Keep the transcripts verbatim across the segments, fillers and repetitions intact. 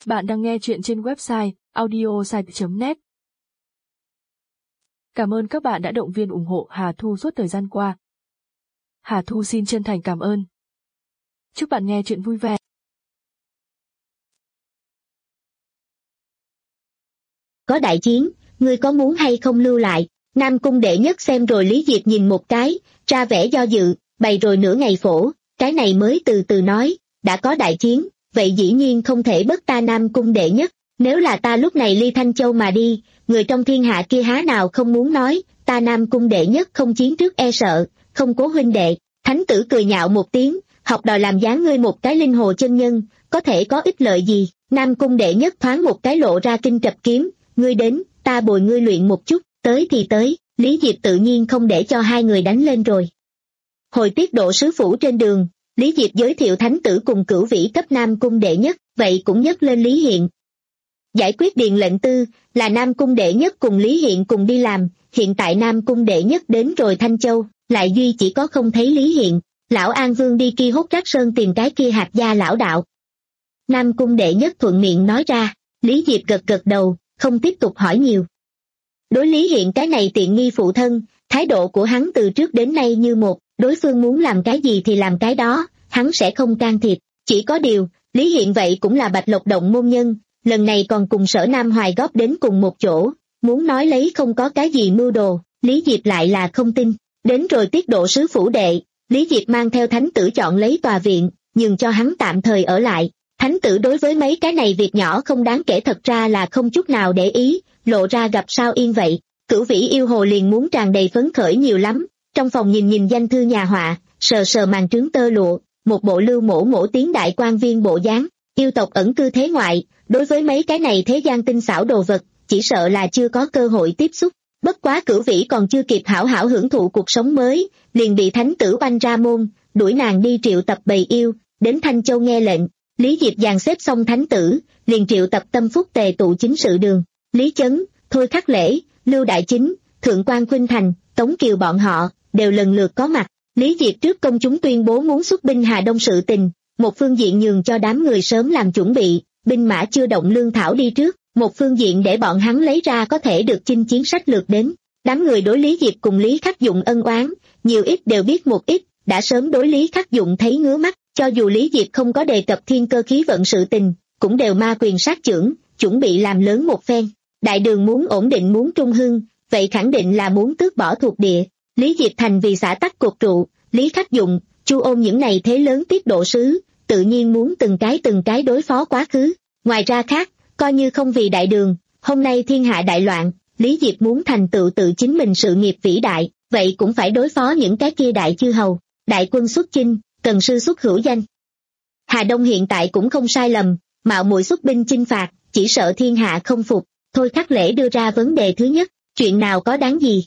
Bạn đang nghe chuyện trên website audiosite chấm net. Cảm ơn các bạn đã động viên ủng hộ Hà Thu suốt thời gian qua. Hà Thu xin chân thành cảm ơn. Chúc bạn nghe chuyện vui vẻ. Có đại chiến, ngươi có muốn hay không lưu lại? Nam Cung đệ nhất xem rồi Lý Diệp nhìn một cái, ra vẻ do dự, bày rồi nửa ngày phổ, cái này mới từ từ nói, đã có đại chiến, vậy dĩ nhiên không thể bất ta Nam Cung đệ nhất, nếu là ta lúc này ly Thanh Châu mà đi, người trong thiên hạ kia há nào không muốn nói, ta Nam Cung đệ nhất không chiến trước e sợ, không cố huynh đệ. Thánh tử cười nhạo một tiếng, học đòi làm dáng ngươi một cái linh hồ chân nhân, có thể có ích lợi gì? Nam Cung đệ nhất thoáng một cái lộ ra kinh trập kiếm, ngươi đến, ta bồi ngươi luyện một chút, tới thì tới, Lý Diệp tự nhiên không để cho hai người đánh lên rồi. Hồi tiết độ sứ phủ trên đường, Lý Diệp giới thiệu thánh tử cùng cửu vĩ cấp Nam Cung đệ nhất, vậy cũng nhấc lên Lý Hiện. Giải quyết điện lệnh tư, là Nam Cung đệ nhất cùng Lý Hiện cùng đi làm, hiện tại Nam Cung đệ nhất đến rồi Thanh Châu, lại duy chỉ có không thấy Lý Hiện, lão An Vương đi Ki Hốt Trác Sơn tìm cái kia hạt gia lão đạo. Nam Cung đệ nhất thuận miệng nói ra, Lý Diệp gật gật đầu, không tiếp tục hỏi nhiều. Đối Lý Hiện cái này tiện nghi phụ thân, thái độ của hắn từ trước đến nay như một, đối phương muốn làm cái gì thì làm cái đó, hắn sẽ không can thiệp, chỉ có điều, Lý Hiện vậy cũng là Bạch Lộc động môn nhân, lần này còn cùng Sở Nam Hoài góp đến cùng một chỗ, muốn nói lấy không có cái gì mưu đồ, Lý Diệp lại là không tin. Đến rồi tiết độ sứ phủ đệ, Lý Diệp mang theo thánh tử chọn lấy tòa viện, nhường cho hắn tạm thời ở lại. Thánh tử đối với mấy cái này việc nhỏ không đáng kể thật ra là không chút nào để ý, lộ ra gặp sao yên vậy. Cửu vĩ yêu hồ liền muốn tràn đầy phấn khởi nhiều lắm, trong phòng nhìn nhìn danh thư nhà họa, sờ sờ màn trướng tơ lụa, một bộ lưu mổ mổ tiếng đại quan viên bộ dáng, yêu tộc ẩn cư thế ngoại, đối với mấy cái này thế gian tinh xảo đồ vật, chỉ sợ là chưa có cơ hội tiếp xúc. Bất quá cửu vĩ còn chưa kịp hảo hảo hưởng thụ cuộc sống mới, liền bị thánh tử oanh ra môn, đuổi nàng đi triệu tập bầy yêu, đến Thanh Châu nghe lệnh. Lý Diệp dàn xếp xong thánh tử, liền triệu tập tâm phúc tề tụ chính sự đường, Lý Chấn, Thôi Khắc Lễ, Lưu Đại Chính, Thượng quan Khuynh Thành, Tống Kiều bọn họ, đều lần lượt có mặt. Lý Diệp trước công chúng tuyên bố muốn xuất binh Hà Đông sự tình, một phương diện nhường cho đám người sớm làm chuẩn bị, binh mã chưa động lương thảo đi trước, một phương diện để bọn hắn lấy ra có thể được chinh chiến sách lược đến. Đám người đối Lý Diệp cùng Lý Khắc Dụng ân oán, nhiều ít đều biết một ít, đã sớm đối Lý Khắc Dụng thấy ngứa mắt, cho dù Lý Diệp không có đề cập thiên cơ khí vận sự tình, cũng đều ma quyền sát chưởng, chuẩn bị làm lớn một phen. Đại đường muốn ổn định muốn trung hưng, vậy khẳng định là muốn tước bỏ thuộc địa. Lý Diệp thành vì xã tắc cột trụ, Lý Khắc Dụng, Chu Ôn những này thế lớn tiết độ sứ, tự nhiên muốn từng cái từng cái đối phó quá khứ. Ngoài ra khác, coi như không vì đại đường, hôm nay thiên hạ đại loạn, Lý Diệp muốn thành tựu tự chính mình sự nghiệp vĩ đại, vậy cũng phải đối phó những cái kia đại chư hầu. Đại quân xuất chinh, cần sư xuất hữu danh. Hà Đông hiện tại cũng không sai lầm, mạo muội xuất binh chinh phạt, chỉ sợ thiên hạ không phục. Thôi Khắc Lễ đưa ra vấn đề thứ nhất, chuyện nào có đáng gì?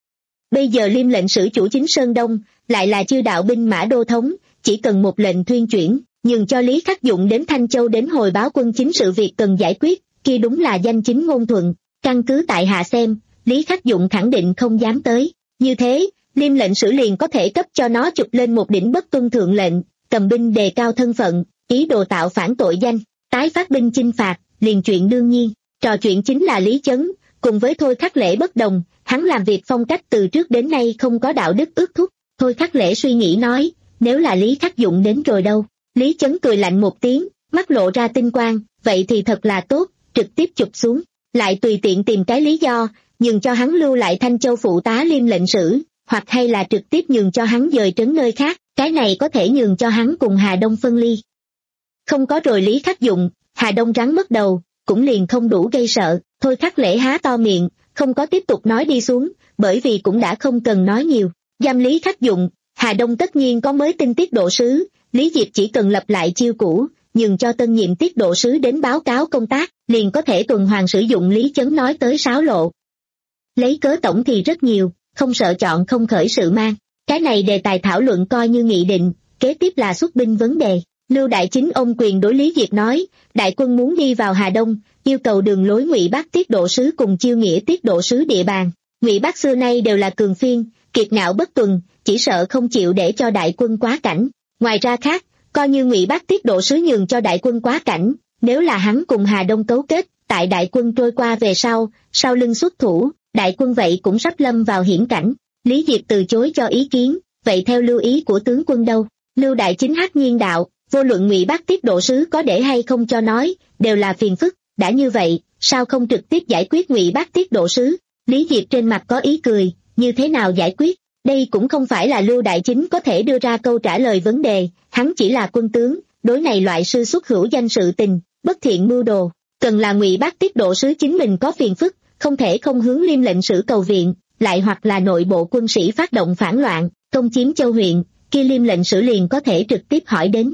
Bây giờ liêm lệnh sử chủ chính Sơn Đông, lại là chư đạo binh mã đô thống, chỉ cần một lệnh thuyên chuyển, nhường cho Lý Khắc Dụng đến Thanh Châu đến hồi báo quân chính sự việc cần giải quyết, kia đúng là danh chính ngôn thuận. Căn cứ tại hạ xem, Lý Khắc Dụng khẳng định không dám tới. Như thế, liêm lệnh sử liền có thể cấp cho nó chụp lên một đỉnh bất tuân thượng lệnh, cầm binh đề cao thân phận, ý đồ tạo phản tội danh, tái phát binh chinh phạt, liền chuyện đương nhiên. Trò chuyện chính là Lý Chấn, cùng với Thôi Khắc Lễ bất đồng, hắn làm việc phong cách từ trước đến nay không có đạo đức ước thúc. Thôi Khắc Lễ suy nghĩ nói, nếu là Lý Khắc Dụng đến rồi đâu? Lý Chấn cười lạnh một tiếng, mắt lộ ra tinh quang, vậy thì thật là tốt, trực tiếp chụp xuống, lại tùy tiện tìm cái lý do, nhường cho hắn lưu lại Thanh Châu phụ tá liêm lệnh sử, hoặc hay là trực tiếp nhường cho hắn dời trấn nơi khác, cái này có thể nhường cho hắn cùng Hà Đông phân ly. Không có rồi Lý Khắc Dụng, Hà Đông rắn mất đầu, cũng liền không đủ gây sợ. Thôi Khắc Lễ há to miệng, không có tiếp tục nói đi xuống, bởi vì cũng đã không cần nói nhiều. Giam Lý Khắc Dụng, Hà Đông tất nhiên có mới tinh tiết độ sứ, Lý Diệp chỉ cần lập lại chiêu cũ, nhường cho tân nhiệm tiết độ sứ đến báo cáo công tác, liền có thể tuần hoàn sử dụng Lý Chấn nói tới sáo lộ. Lấy cớ tổng thì rất nhiều, không sợ chọn không khởi sự mang. Cái này đề tài thảo luận coi như nghị định, kế tiếp là xuất binh vấn đề. Lưu Đại Chính ôm quyền đối Lý Diệp nói, đại quân muốn đi vào Hà Đông, yêu cầu đường lối Ngụy Bác tiết độ sứ cùng Chiêu Nghĩa tiết độ sứ địa bàn. Ngụy Bác xưa nay đều là cường phiên, kiệt ngạo bất tuần, chỉ sợ không chịu để cho đại quân quá cảnh. Ngoài ra khác, coi như Ngụy Bác tiết độ sứ nhường cho đại quân quá cảnh, nếu là hắn cùng Hà Đông cấu kết, tại đại quân trôi qua về sau, sau lưng xuất thủ, đại quân vậy cũng sắp lâm vào hiểm cảnh. Lý Diệp từ chối cho ý kiến, vậy theo lưu ý của tướng quân đâu? Lưu Đại Chính hắc nhiên đạo, vô luận Ngụy Bác Tiết Độ Sứ có để hay không cho nói, đều là phiền phức, đã như vậy, sao không trực tiếp giải quyết Ngụy Bác Tiết Độ Sứ? Lý Diệp trên mặt có ý cười, như thế nào giải quyết? Đây cũng không phải là Lưu Đại Chính có thể đưa ra câu trả lời vấn đề, hắn chỉ là quân tướng, đối này loại sư xuất hữu danh sự tình, bất thiện mưu đồ, cần là Ngụy Bác Tiết Độ Sứ chính mình có phiền phức, không thể không hướng Liêm lệnh sử cầu viện, lại hoặc là nội bộ quân sĩ phát động phản loạn, công chiếm châu huyện, kia Liêm lệnh sử liền có thể trực tiếp hỏi đến.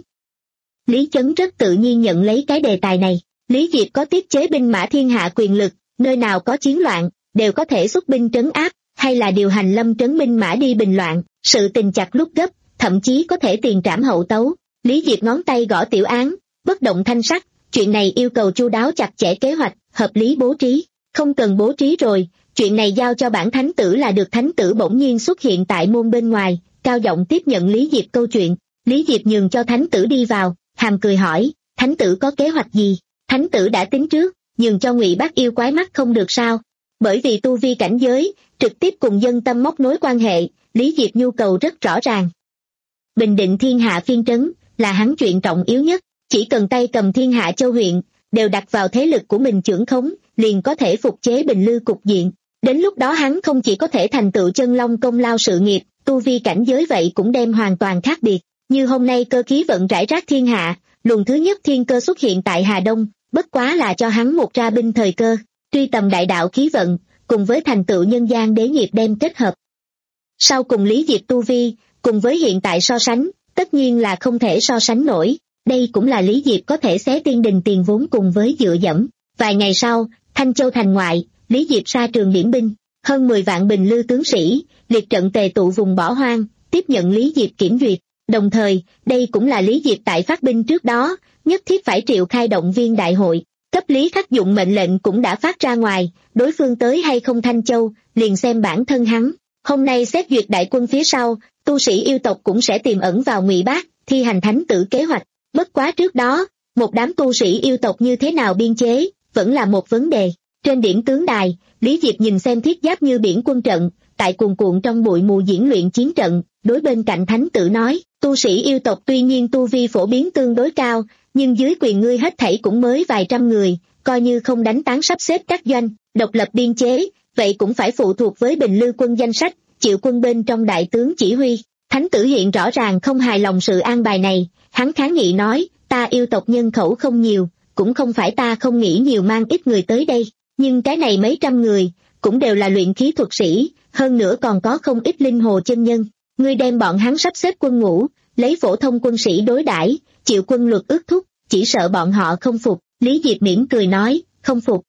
Lý Chấn rất tự nhiên nhận lấy cái đề tài này. Lý Diệp có tiết chế binh mã thiên hạ quyền lực, nơi nào có chiến loạn, đều có thể xuất binh trấn áp, hay là điều hành lâm trấn binh mã đi bình loạn, sự tình chặt lúc gấp, thậm chí có thể tiền trảm hậu tấu. Lý Diệp ngón tay gõ tiểu án, bất động thanh sắc, chuyện này yêu cầu chu đáo chặt chẽ kế hoạch, hợp lý bố trí, không cần bố trí rồi, chuyện này giao cho bản thánh tử là được. Thánh tử bỗng nhiên xuất hiện tại môn bên ngoài, cao giọng tiếp nhận Lý Diệp câu chuyện. Lý Diệp nhường cho thánh tử đi vào, hàm cười hỏi, thánh tử có kế hoạch gì? Thánh tử đã tính trước, nhường cho Ngụy Bác yêu quái mắt không được sao? Bởi vì tu vi cảnh giới, trực tiếp cùng dân tâm móc nối quan hệ, Lý Diệp nhu cầu rất rõ ràng. Bình định thiên hạ phiên trấn, là hắn chuyện trọng yếu nhất, chỉ cần tay cầm thiên hạ châu huyện, đều đặt vào thế lực của mình chưởng khống, liền có thể phục chế Bình Lư cục diện. Đến lúc đó hắn không chỉ có thể thành tựu chân long công lao sự nghiệp, tu vi cảnh giới vậy cũng đem hoàn toàn khác biệt. Như hôm nay cơ khí vận rải rác thiên hạ, luồng thứ nhất thiên cơ xuất hiện tại Hà Đông, bất quá là cho hắn một ra binh thời cơ, truy tầm đại đạo khí vận, cùng với thành tựu nhân gian đế nghiệp đem kết hợp. Sau cùng Lý Diệp tu vi, cùng với hiện tại so sánh, tất nhiên là không thể so sánh nổi, đây cũng là Lý Diệp có thể xé tiên đình tiền vốn cùng với dựa dẫm. Vài ngày sau, Thanh Châu thành ngoại, Lý Diệp sa trường điểm binh, hơn mười vạn Bình Lư tướng sĩ, liệt trận tề tụ vùng bỏ hoang, tiếp nhận Lý Diệp kiểm duyệt. Đồng thời, đây cũng là Lý Diệp tại phát binh trước đó, nhất thiết phải triệu khai động viên đại hội, cấp Lý Khắc Dụng mệnh lệnh cũng đã phát ra ngoài, đối phương tới hay không Thanh Châu, liền xem bản thân hắn. Hôm nay xét duyệt đại quân phía sau, tu sĩ yêu tộc cũng sẽ tiềm ẩn vào Ngụy Bác, thi hành thánh tử kế hoạch. Bất quá trước đó, một đám tu sĩ yêu tộc như thế nào biên chế, vẫn là một vấn đề. Trên điểm tướng đài, Lý Diệp nhìn xem thiết giáp như biển quân trận, tại cuồn cuộn trong bụi mù diễn luyện chiến trận, đối bên cạnh thánh tử nói, tu sĩ yêu tộc tuy nhiên tu vi phổ biến tương đối cao, nhưng dưới quyền ngươi hết thảy cũng mới vài trăm người, coi như không đánh tán sắp xếp các doanh, độc lập biên chế, vậy cũng phải phụ thuộc với Bình Lư quân danh sách, chịu quân bên trong đại tướng chỉ huy. Thánh tử hiện rõ ràng không hài lòng sự an bài này, hắn kháng nghị nói, ta yêu tộc nhân khẩu không nhiều, cũng không phải ta không nghĩ nhiều mang ít người tới đây, nhưng cái này mấy trăm người, cũng đều là luyện khí thuật sĩ, hơn nữa còn có không ít linh hồ chân nhân. Ngươi đem bọn hắn sắp xếp quân ngũ, lấy phổ thông quân sĩ đối đãi, chịu quân luật ước thúc, chỉ sợ bọn họ không phục. Lý Diệp mỉm cười nói, không phục.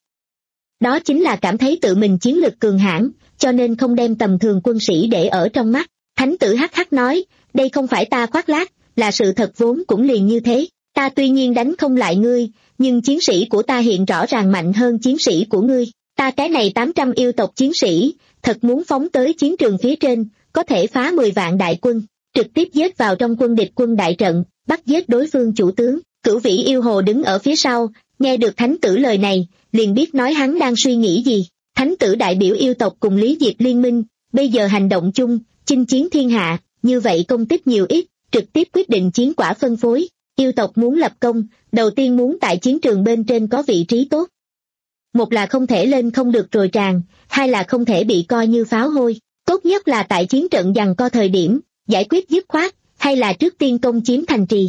Đó chính là cảm thấy tự mình chiến lực cường hãn, cho nên không đem tầm thường quân sĩ để ở trong mắt. Thánh tử hắc hắc nói, đây không phải ta khoác lác, là sự thật vốn cũng liền như thế. Ta tuy nhiên đánh không lại ngươi, nhưng chiến sĩ của ta hiện rõ ràng mạnh hơn chiến sĩ của ngươi. Ta cái này tám trăm yêu tộc chiến sĩ, thật muốn phóng tới chiến trường phía trên, có thể phá mười vạn đại quân, trực tiếp giết vào trong quân địch quân đại trận, bắt giết đối phương chủ tướng. Cửu Vĩ yêu hồ đứng ở phía sau, nghe được thánh tử lời này, liền biết nói hắn đang suy nghĩ gì. Thánh tử đại biểu yêu tộc cùng Lý Diệp liên minh, bây giờ hành động chung, chinh chiến thiên hạ, như vậy công tích nhiều ít, trực tiếp quyết định chiến quả phân phối. Yêu tộc muốn lập công, đầu tiên muốn tại chiến trường bên trên có vị trí tốt. Một là không thể lên không được rồi tràn, hai là không thể bị coi như pháo hôi. Tốt nhất là tại chiến trận giằng co thời điểm, giải quyết dứt khoát, hay là trước tiên công chiếm thành trì.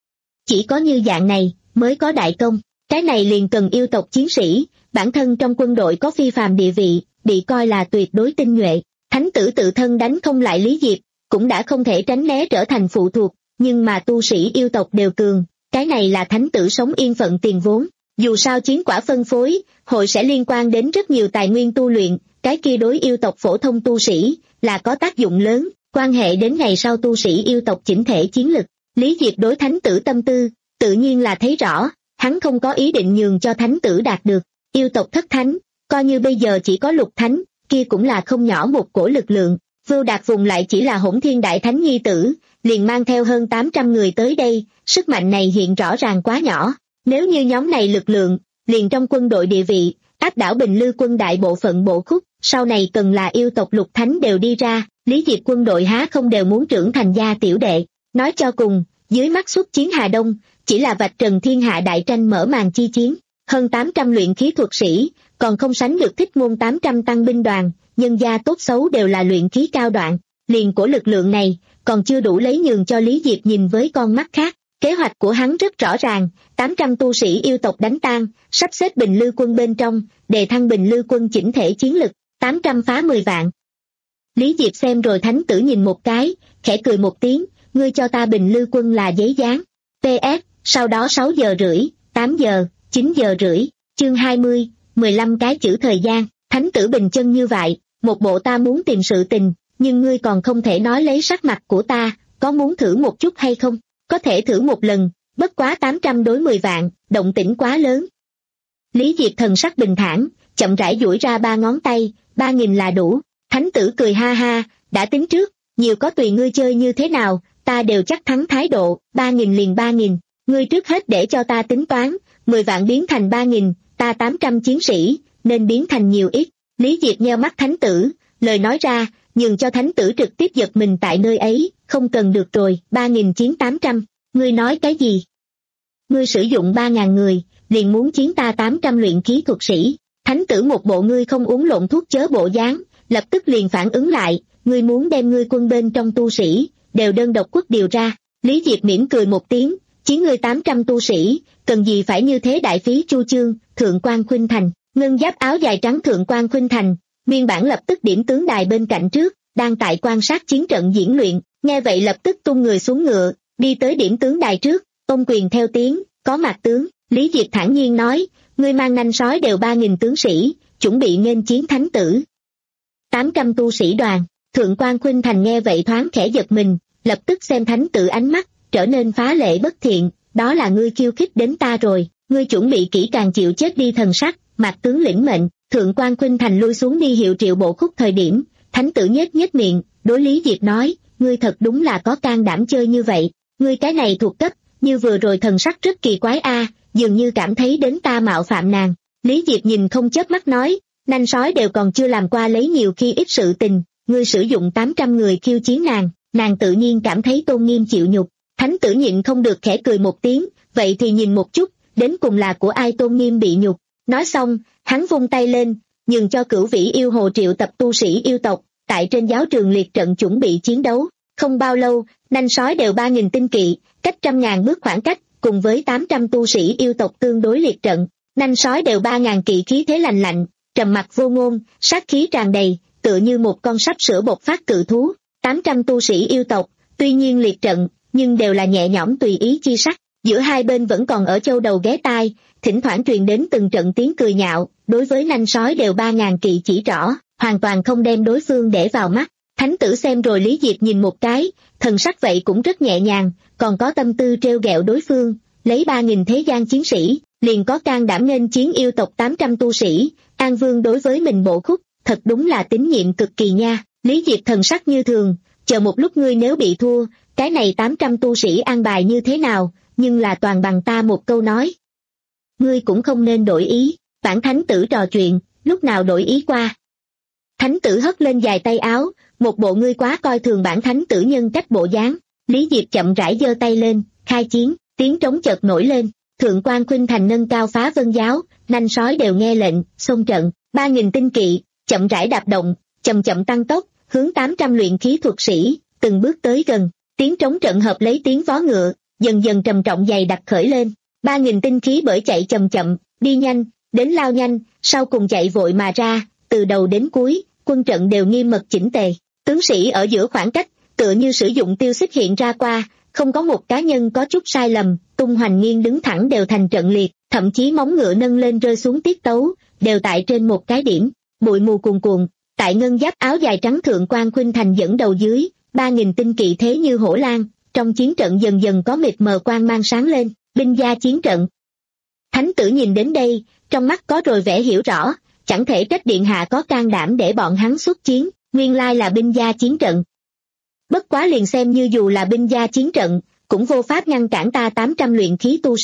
Chỉ có như dạng này, mới có đại công. Cái này liền cần yêu tộc chiến sĩ, bản thân trong quân đội có phi phàm địa vị, bị coi là tuyệt đối tinh nhuệ. Thánh tử tự thân đánh không lại Lý Diệp, cũng đã không thể tránh né trở thành phụ thuộc, nhưng mà tu sĩ yêu tộc đều cường, cái này là thánh tử sống yên phận tiền vốn. Dù sao chiến quả phân phối, hội sẽ liên quan đến rất nhiều tài nguyên tu luyện, cái kia đối yêu tộc phổ thông tu sĩ, là có tác dụng lớn, quan hệ đến ngày sau tu sĩ yêu tộc chỉnh thể chiến lực. Lý Diệp đối thánh tử tâm tư, tự nhiên là thấy rõ, hắn không có ý định nhường cho thánh tử đạt được. Yêu tộc thất thánh, coi như bây giờ chỉ có lục thánh, kia cũng là không nhỏ một cổ lực lượng. Vưu Đạt vùng lại chỉ là Hỗn Thiên Đại Thánh nhi tử, liền mang theo hơn tám trăm người tới đây, sức mạnh này hiện rõ ràng quá nhỏ. Nếu như nhóm này lực lượng, liền trong quân đội địa vị, áp đảo Bình Lư quân đại bộ phận bộ khúc, sau này cần là yêu tộc lục thánh đều đi ra, Lý Diệp quân đội há không đều muốn trưởng thành gia tiểu đệ. Nói cho cùng, dưới mắt xuất chiến Hà Đông, chỉ là vạch trần thiên hạ đại tranh mở màn chi chiến, hơn tám trăm luyện khí thuật sĩ, còn không sánh được Thích Môn tám trăm tăng binh đoàn, nhân gia tốt xấu đều là luyện khí cao đoạn, liền của lực lượng này, còn chưa đủ lấy nhường cho Lý Diệp nhìn với con mắt khác. Kế hoạch của hắn rất rõ ràng, tám trăm tu sĩ yêu tộc đánh tan, sắp xếp Bình Lư quân bên trong, đề thăng Bình Lư quân chỉnh thể chiến lực, tám trăm phá mười vạn. Lý Diệp xem rồi thánh tử nhìn một cái, khẽ cười một tiếng, ngươi cho ta Bình Lư quân là giấy dán. pê ét, sau đó sáu giờ rưỡi, tám giờ, chín giờ rưỡi, chương hai mươi, mười lăm cái chữ thời gian, thánh tử bình chân như vậy, một bộ ta muốn tìm sự tình, nhưng ngươi còn không thể nói lấy sắc mặt của ta, có muốn thử một chút hay không? Có thể thử một lần, bất quá tám trăm đối mười vạn, động tĩnh quá lớn. Lý Diệp thần sắc bình thản, chậm rãi duỗi ra ba ngón tay, ba nghìn là đủ. Thánh tử cười ha ha, đã tính trước, nhiều có tùy ngươi chơi như thế nào, ta đều chắc thắng thái độ, ba nghìn liền ba nghìn, ngươi trước hết để cho ta tính toán, mười vạn biến thành ba nghìn, ta tám trăm chiến sĩ, nên biến thành nhiều ít. Lý Diệp nheo mắt thánh tử, lời nói ra, nhường cho thánh tử trực tiếp giật mình tại nơi ấy, không cần được rồi, ba nghìn chiến tám trăm, ngươi nói cái gì? Ngươi sử dụng ba ngàn người, liền muốn chiến ta tám trăm luyện khí thuật sĩ, thánh tử một bộ ngươi không uống lộn thuốc chớ bộ dáng, lập tức liền phản ứng lại, ngươi muốn đem ngươi quân bên trong tu sĩ, đều đơn độc quất điều ra. Lý Diệp mỉm cười một tiếng, chiến ngươi tám trăm tu sĩ, cần gì phải như thế đại phí chu chương. Thượng quan Khuynh Thành, ngân giáp áo dài trắng Thượng quan Khuynh Thành, nguyên bản lập tức điểm tướng đài bên cạnh trước, đang tại quan sát chiến trận diễn luyện, nghe vậy lập tức tung người xuống ngựa, đi tới điểm tướng đài trước, ôm quyền theo tiếng, có mặt tướng. Lý Diệp thản nhiên nói, ngươi mang nanh sói đều ba nghìn tướng sĩ, chuẩn bị nghênh chiến thánh tử. tám trăm tu sĩ đoàn, Thượng quan Khuynh Thành nghe vậy thoáng khẽ giật mình, lập tức xem thánh tử ánh mắt, trở nên phá lệ bất thiện, đó là ngươi khiêu khích đến ta rồi, ngươi chuẩn bị kỹ càng chịu chết đi thần sắc, mặt tướng lĩnh mệnh. Thượng quan Khuynh Thành lui xuống đi hiệu triệu bộ khúc thời điểm, thánh tử nhếch nhếch miệng, đối Lý Diệp nói, ngươi thật đúng là có can đảm chơi như vậy, ngươi cái này thuộc cấp, như vừa rồi thần sắc rất kỳ quái a, dường như cảm thấy đến ta mạo phạm nàng. Lý Diệp nhìn không chớp mắt nói, nanh sói đều còn chưa làm qua lấy nhiều khi ít sự tình, ngươi sử dụng tám trăm người khiêu chiến nàng, nàng tự nhiên cảm thấy tôn nghiêm chịu nhục. Thánh tử nhịn không được khẽ cười một tiếng, vậy thì nhìn một chút, đến cùng là của ai tôn nghiêm bị nhục. Nói xong, hắn vung tay lên, nhường cho Cửu Vĩ yêu hồ triệu tập tu sĩ yêu tộc, tại trên giáo trường liệt trận chuẩn bị chiến đấu. Không bao lâu, nanh sói đều ba nghìn tinh kỵ, cách trăm ngàn bước khoảng cách, cùng với tám trăm tu sĩ yêu tộc tương đối liệt trận. Nanh sói đều ba ngàn kỵ khí thế lành lạnh, trầm mặc vô ngôn, sát khí tràn đầy, tựa như một con sắp sửa bộc phát cự thú. tám trăm tu sĩ yêu tộc, tuy nhiên liệt trận, nhưng đều là nhẹ nhõm tùy ý chi sắc. Giữa hai bên vẫn còn ở châu đầu ghé tai, thỉnh thoảng truyền đến từng trận tiếng cười nhạo, đối với nanh sói đều ba ngàn kỵ chỉ rõ, hoàn toàn không đem đối phương để vào mắt. Thánh tử xem rồi Lý Diệp nhìn một cái, thần sắc vậy cũng rất nhẹ nhàng, còn có tâm tư trêu ghẹo đối phương, lấy ba nghìn thế gian chiến sĩ, liền có can đảm nghênh chiến yêu tộc tám trăm tu sĩ, An Vương đối với mình bộ khúc, thật đúng là tín nhiệm cực kỳ nha. Lý Diệp thần sắc như thường, chờ một lúc ngươi nếu bị thua, cái này tám trăm tu sĩ an bài như thế nào, nhưng là toàn bằng ta một câu nói. Ngươi cũng không nên đổi ý, bản thánh tử trò chuyện, lúc nào đổi ý qua. Thánh tử hất lên dài tay áo, một bộ ngươi quá coi thường bản thánh tử nhân cách bộ dáng. Lý Diệp chậm rãi giơ tay lên, khai chiến, tiếng trống chợt nổi lên, Thượng quan Khuynh Thành nâng cao phá vân giáo, nanh sói đều nghe lệnh, xông trận, ba nghìn tinh kỵ, chậm rãi đạp động, chậm chậm tăng tốc, hướng tám trăm luyện khí thuật sĩ, từng bước tới gần, tiếng trống trận hợp lấy tiếng vó ngựa, dần dần trầm trọng dày đặc khởi lên, ba nghìn tinh khí bởi chạy chậm chậm, đi nhanh, đến lao nhanh, sau cùng chạy vội mà ra, từ đầu đến cuối, quân trận đều nghiêm mật chỉnh tề, tướng sĩ ở giữa khoảng cách, tựa như sử dụng tiêu xích hiện ra qua, không có một cá nhân có chút sai lầm, tung hoành nghiêng đứng thẳng đều thành trận liệt, thậm chí móng ngựa nâng lên rơi xuống tiết tấu, đều tại trên một cái điểm, bụi mù cuồn cuộn, tại ngân giáp áo dài trắng Thượng quan Khuynh Thành dẫn đầu dưới, ba nghìn tinh kỵ thế như hổ lang, trong chiến trận dần dần có mịt mờ quang mang sáng lên, binh gia chiến trận. Thánh tử nhìn đến đây, trong mắt có rồi vẻ hiểu rõ, chẳng thể trách điện hạ có can đảm để bọn hắn xuất chiến, nguyên lai là binh gia chiến trận. Bất quá liền xem như dù là binh gia chiến trận, cũng vô pháp ngăn cản ta tám trăm luyện khí tu sĩ,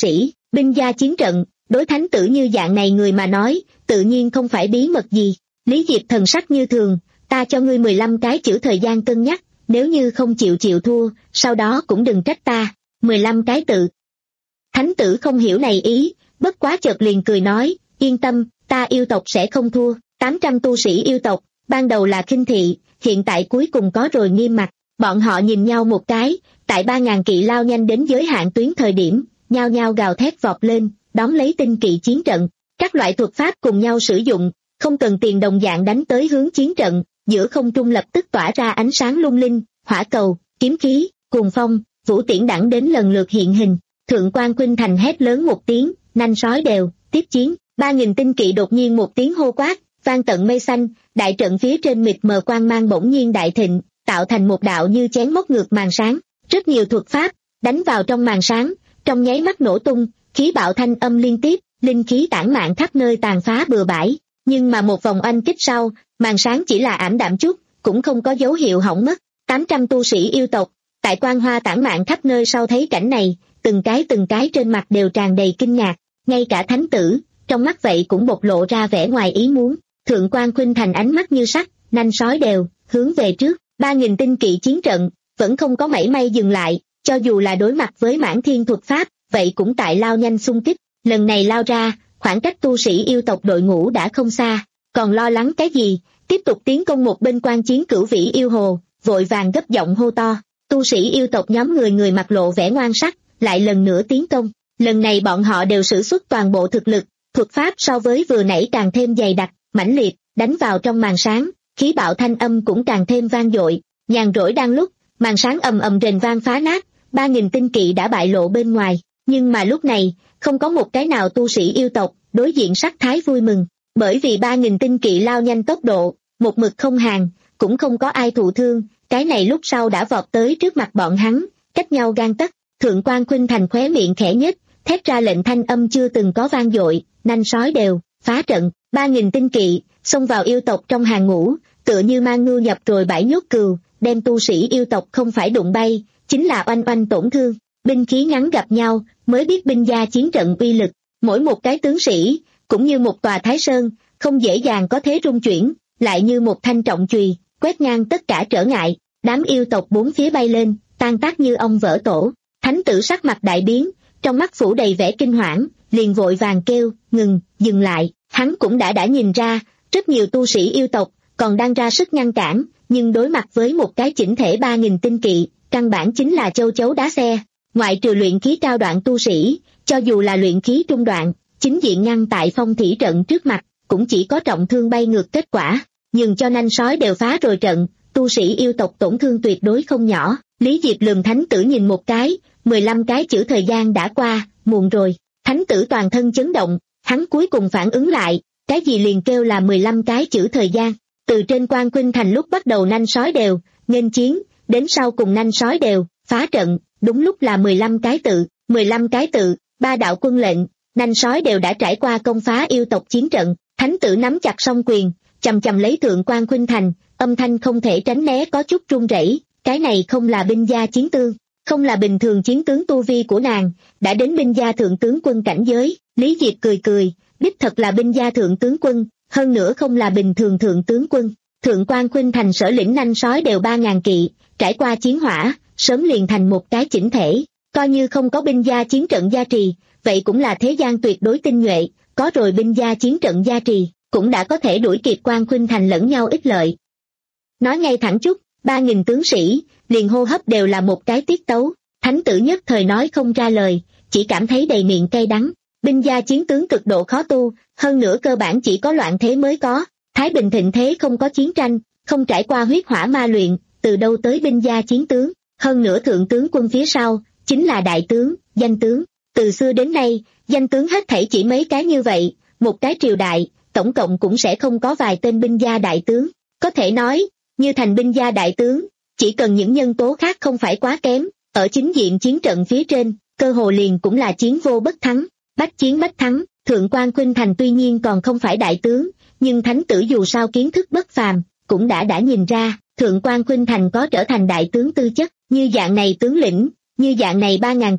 Binh gia chiến trận, đối thánh tử như dạng này người mà nói, tự nhiên không phải bí mật gì. Lý Diệp thần sắc như thường, ta cho ngươi mười lăm cái chữ thời gian cân nhắc, nếu như không chịu chịu thua, sau đó cũng đừng trách ta. mười lăm cái tự. Thánh tử không hiểu này ý, bất quá chợt liền cười nói, yên tâm, ta yêu tộc sẽ không thua. tám trăm tu sĩ yêu tộc, ban đầu là khinh thị, hiện tại cuối cùng có rồi nghiêm mặt. Bọn họ nhìn nhau một cái, tại ba ngàn kỵ lao nhanh đến giới hạn tuyến thời điểm, nhao nhao gào thét vọt lên, đón lấy tinh kỵ chiến trận. Các loại thuật pháp cùng nhau sử dụng, không cần tiền đồng dạng đánh tới hướng chiến trận, giữa không trung lập tức tỏa ra ánh sáng lung linh, hỏa cầu, kiếm khí, cuồng phong, vũ tiễn đẳng đến lần lượt hiện hình. Thượng quan Khuynh Thành hét lớn một tiếng, nanh sói đều, tiếp chiến. Ba nghìn tinh kỵ đột nhiên một tiếng hô quát, vang tận mây xanh, đại trận phía trên mịt mờ quang mang bỗng nhiên đại thịnh, tạo thành một đạo như chén móc ngược màn sáng. Rất nhiều thuật pháp đánh vào trong màn sáng, trong nháy mắt nổ tung, khí bạo thanh âm liên tiếp, linh khí tản mạn khắp nơi tàn phá bừa bãi. Nhưng mà một vòng oanh kích sau, màn sáng chỉ là ảm đạm chút, cũng không có dấu hiệu hỏng mất. tám trăm tu sĩ yêu tộc, tại quang hoa tản mạn khắp nơi sau thấy cảnh này, từng cái từng cái trên mặt đều tràn đầy kinh ngạc, ngay cả thánh tử, trong mắt vậy cũng bộc lộ ra vẻ ngoài ý muốn. Thượng quan Khuynh Thành ánh mắt như sắt, nanh sói đều, hướng về trước. Ba nghìn tinh kỵ chiến trận, vẫn không có mảy may dừng lại, cho dù là đối mặt với mãn thiên thuật pháp, vậy cũng tại lao nhanh xung kích. Lần này lao ra, khoảng cách tu sĩ yêu tộc đội ngũ đã không xa, còn lo lắng cái gì, tiếp tục tiến công. Một bên quan chiến cửu vĩ yêu hồ, vội vàng gấp giọng hô to. Tu sĩ yêu tộc nhóm người người mặt lộ vẻ ngoan sắc, lại lần nữa tiến công. Lần này bọn họ đều sử xuất toàn bộ thực lực, thuật pháp so với vừa nãy càng thêm dày đặc, mãnh liệt, đánh vào trong màn sáng, khí bạo thanh âm cũng càng thêm vang dội. Nhàn rỗi đang lúc, màn sáng ầm ầm rền vang phá nát, ba nghìn tinh kỵ đã bại lộ bên ngoài. Nhưng mà lúc này, không có một cái nào tu sĩ yêu tộc đối diện sắc thái vui mừng, bởi vì ba nghìn tinh kỵ lao nhanh tốc độ, một mực không hàng, cũng không có ai thụ thương. Cái này lúc sau đã vọt tới trước mặt bọn hắn, cách nhau gang tấc. Thượng quan Khuynh Thành khóe miệng khẽ nhếch, thét ra lệnh thanh âm chưa từng có vang dội, nanh sói đều, phá trận. Ba nghìn tinh kỵ xông vào yêu tộc trong hàng ngũ, tựa như mang ngưu nhập rồi bãi nhốt cừu, đem tu sĩ yêu tộc không phải đụng bay, chính là oanh oanh tổn thương. Binh khí ngắn gặp nhau, mới biết binh gia chiến trận uy lực. Mỗi một cái tướng sĩ, cũng như một tòa thái sơn, không dễ dàng có thế rung chuyển, lại như một thanh trọng chùy, quét ngang tất cả trở ngại. Đám yêu tộc bốn phía bay lên, tan tác như ong vỡ tổ. Thánh tử sắc mặt đại biến, trong mắt phủ đầy vẻ kinh hoảng, liền vội vàng kêu, ngừng, dừng lại. Hắn cũng đã đã nhìn ra, rất nhiều tu sĩ yêu tộc còn đang ra sức ngăn cản, nhưng đối mặt với một cái chỉnh thể ba nghìn tinh kỵ, căn bản chính là châu chấu đá xe. Ngoại trừ luyện khí cao đoạn tu sĩ, cho dù là luyện khí trung đoạn, chính diện ngăn tại phong thủy trận trước mặt, cũng chỉ có trọng thương bay ngược kết quả. Nhưng cho nanh sói đều phá rồi trận, tu sĩ yêu tộc tổn thương tuyệt đối không nhỏ. Lý Diệp lườm thánh tử nhìn một cái, mười lăm cái chữ thời gian đã qua, muộn rồi. Thánh tử toàn thân chấn động, hắn cuối cùng phản ứng lại, cái gì liền kêu là mười lăm cái chữ thời gian. Từ trên quan Khuynh Thành lúc bắt đầu nanh sói đều, nghênh chiến, đến sau cùng nanh sói đều, phá trận, đúng lúc là mười lăm cái tự, mười lăm cái tự, ba đạo quân lệnh, nanh sói đều đã trải qua công phá yêu tộc chiến trận. Thánh tử nắm chặt song quyền, chầm chầm lấy thượng quan Khuynh Thành, âm thanh không thể tránh né có chút run rẩy. Cái này không là binh gia chiến tướng, không là bình thường chiến tướng. Tu vi của nàng đã đến binh gia thượng tướng quân cảnh giới. Lý Diệp cười cười, đích thật là binh gia thượng tướng quân, hơn nữa không là bình thường thượng tướng quân. Thượng quan Khuynh Thành sở lĩnh nanh sói đều ba ngàn kỵ, trải qua chiến hỏa, sớm liền thành một cái chỉnh thể, coi như không có binh gia chiến trận gia trì, vậy cũng là thế gian tuyệt đối tinh nhuệ. Có rồi binh gia chiến trận gia trì, cũng đã có thể đuổi kịp quan Khuynh Thành lẫn nhau ích lợi. Nói ngay thẳng chút, ba nghìn tướng sĩ, liền hô hấp đều là một cái tiết tấu. Thánh tử nhất thời nói không ra lời, chỉ cảm thấy đầy miệng cay đắng. Binh gia chiến tướng cực độ khó tu, hơn nữa cơ bản chỉ có loạn thế mới có. Thái bình thịnh thế không có chiến tranh, không trải qua huyết hỏa ma luyện, từ đâu tới binh gia chiến tướng. Hơn nữa thượng tướng quân phía sau, chính là đại tướng, danh tướng. Từ xưa đến nay, danh tướng hết thảy chỉ mấy cái như vậy, một cái triều đại, tổng cộng cũng sẽ không có vài tên binh gia đại tướng. Có thể nói, như thành binh gia đại tướng, chỉ cần những nhân tố khác không phải quá kém, ở chính diện chiến trận phía trên, cơ hồ liền cũng là chiến vô bất thắng, bách chiến bách thắng. Thượng quan Khuynh Thành tuy nhiên còn không phải đại tướng, nhưng thánh tử dù sao kiến thức bất phàm, cũng đã đã nhìn ra, thượng quan Khuynh Thành có trở thành đại tướng tư chất. Như dạng này tướng lĩnh, như dạng này ba ngàn kỵ,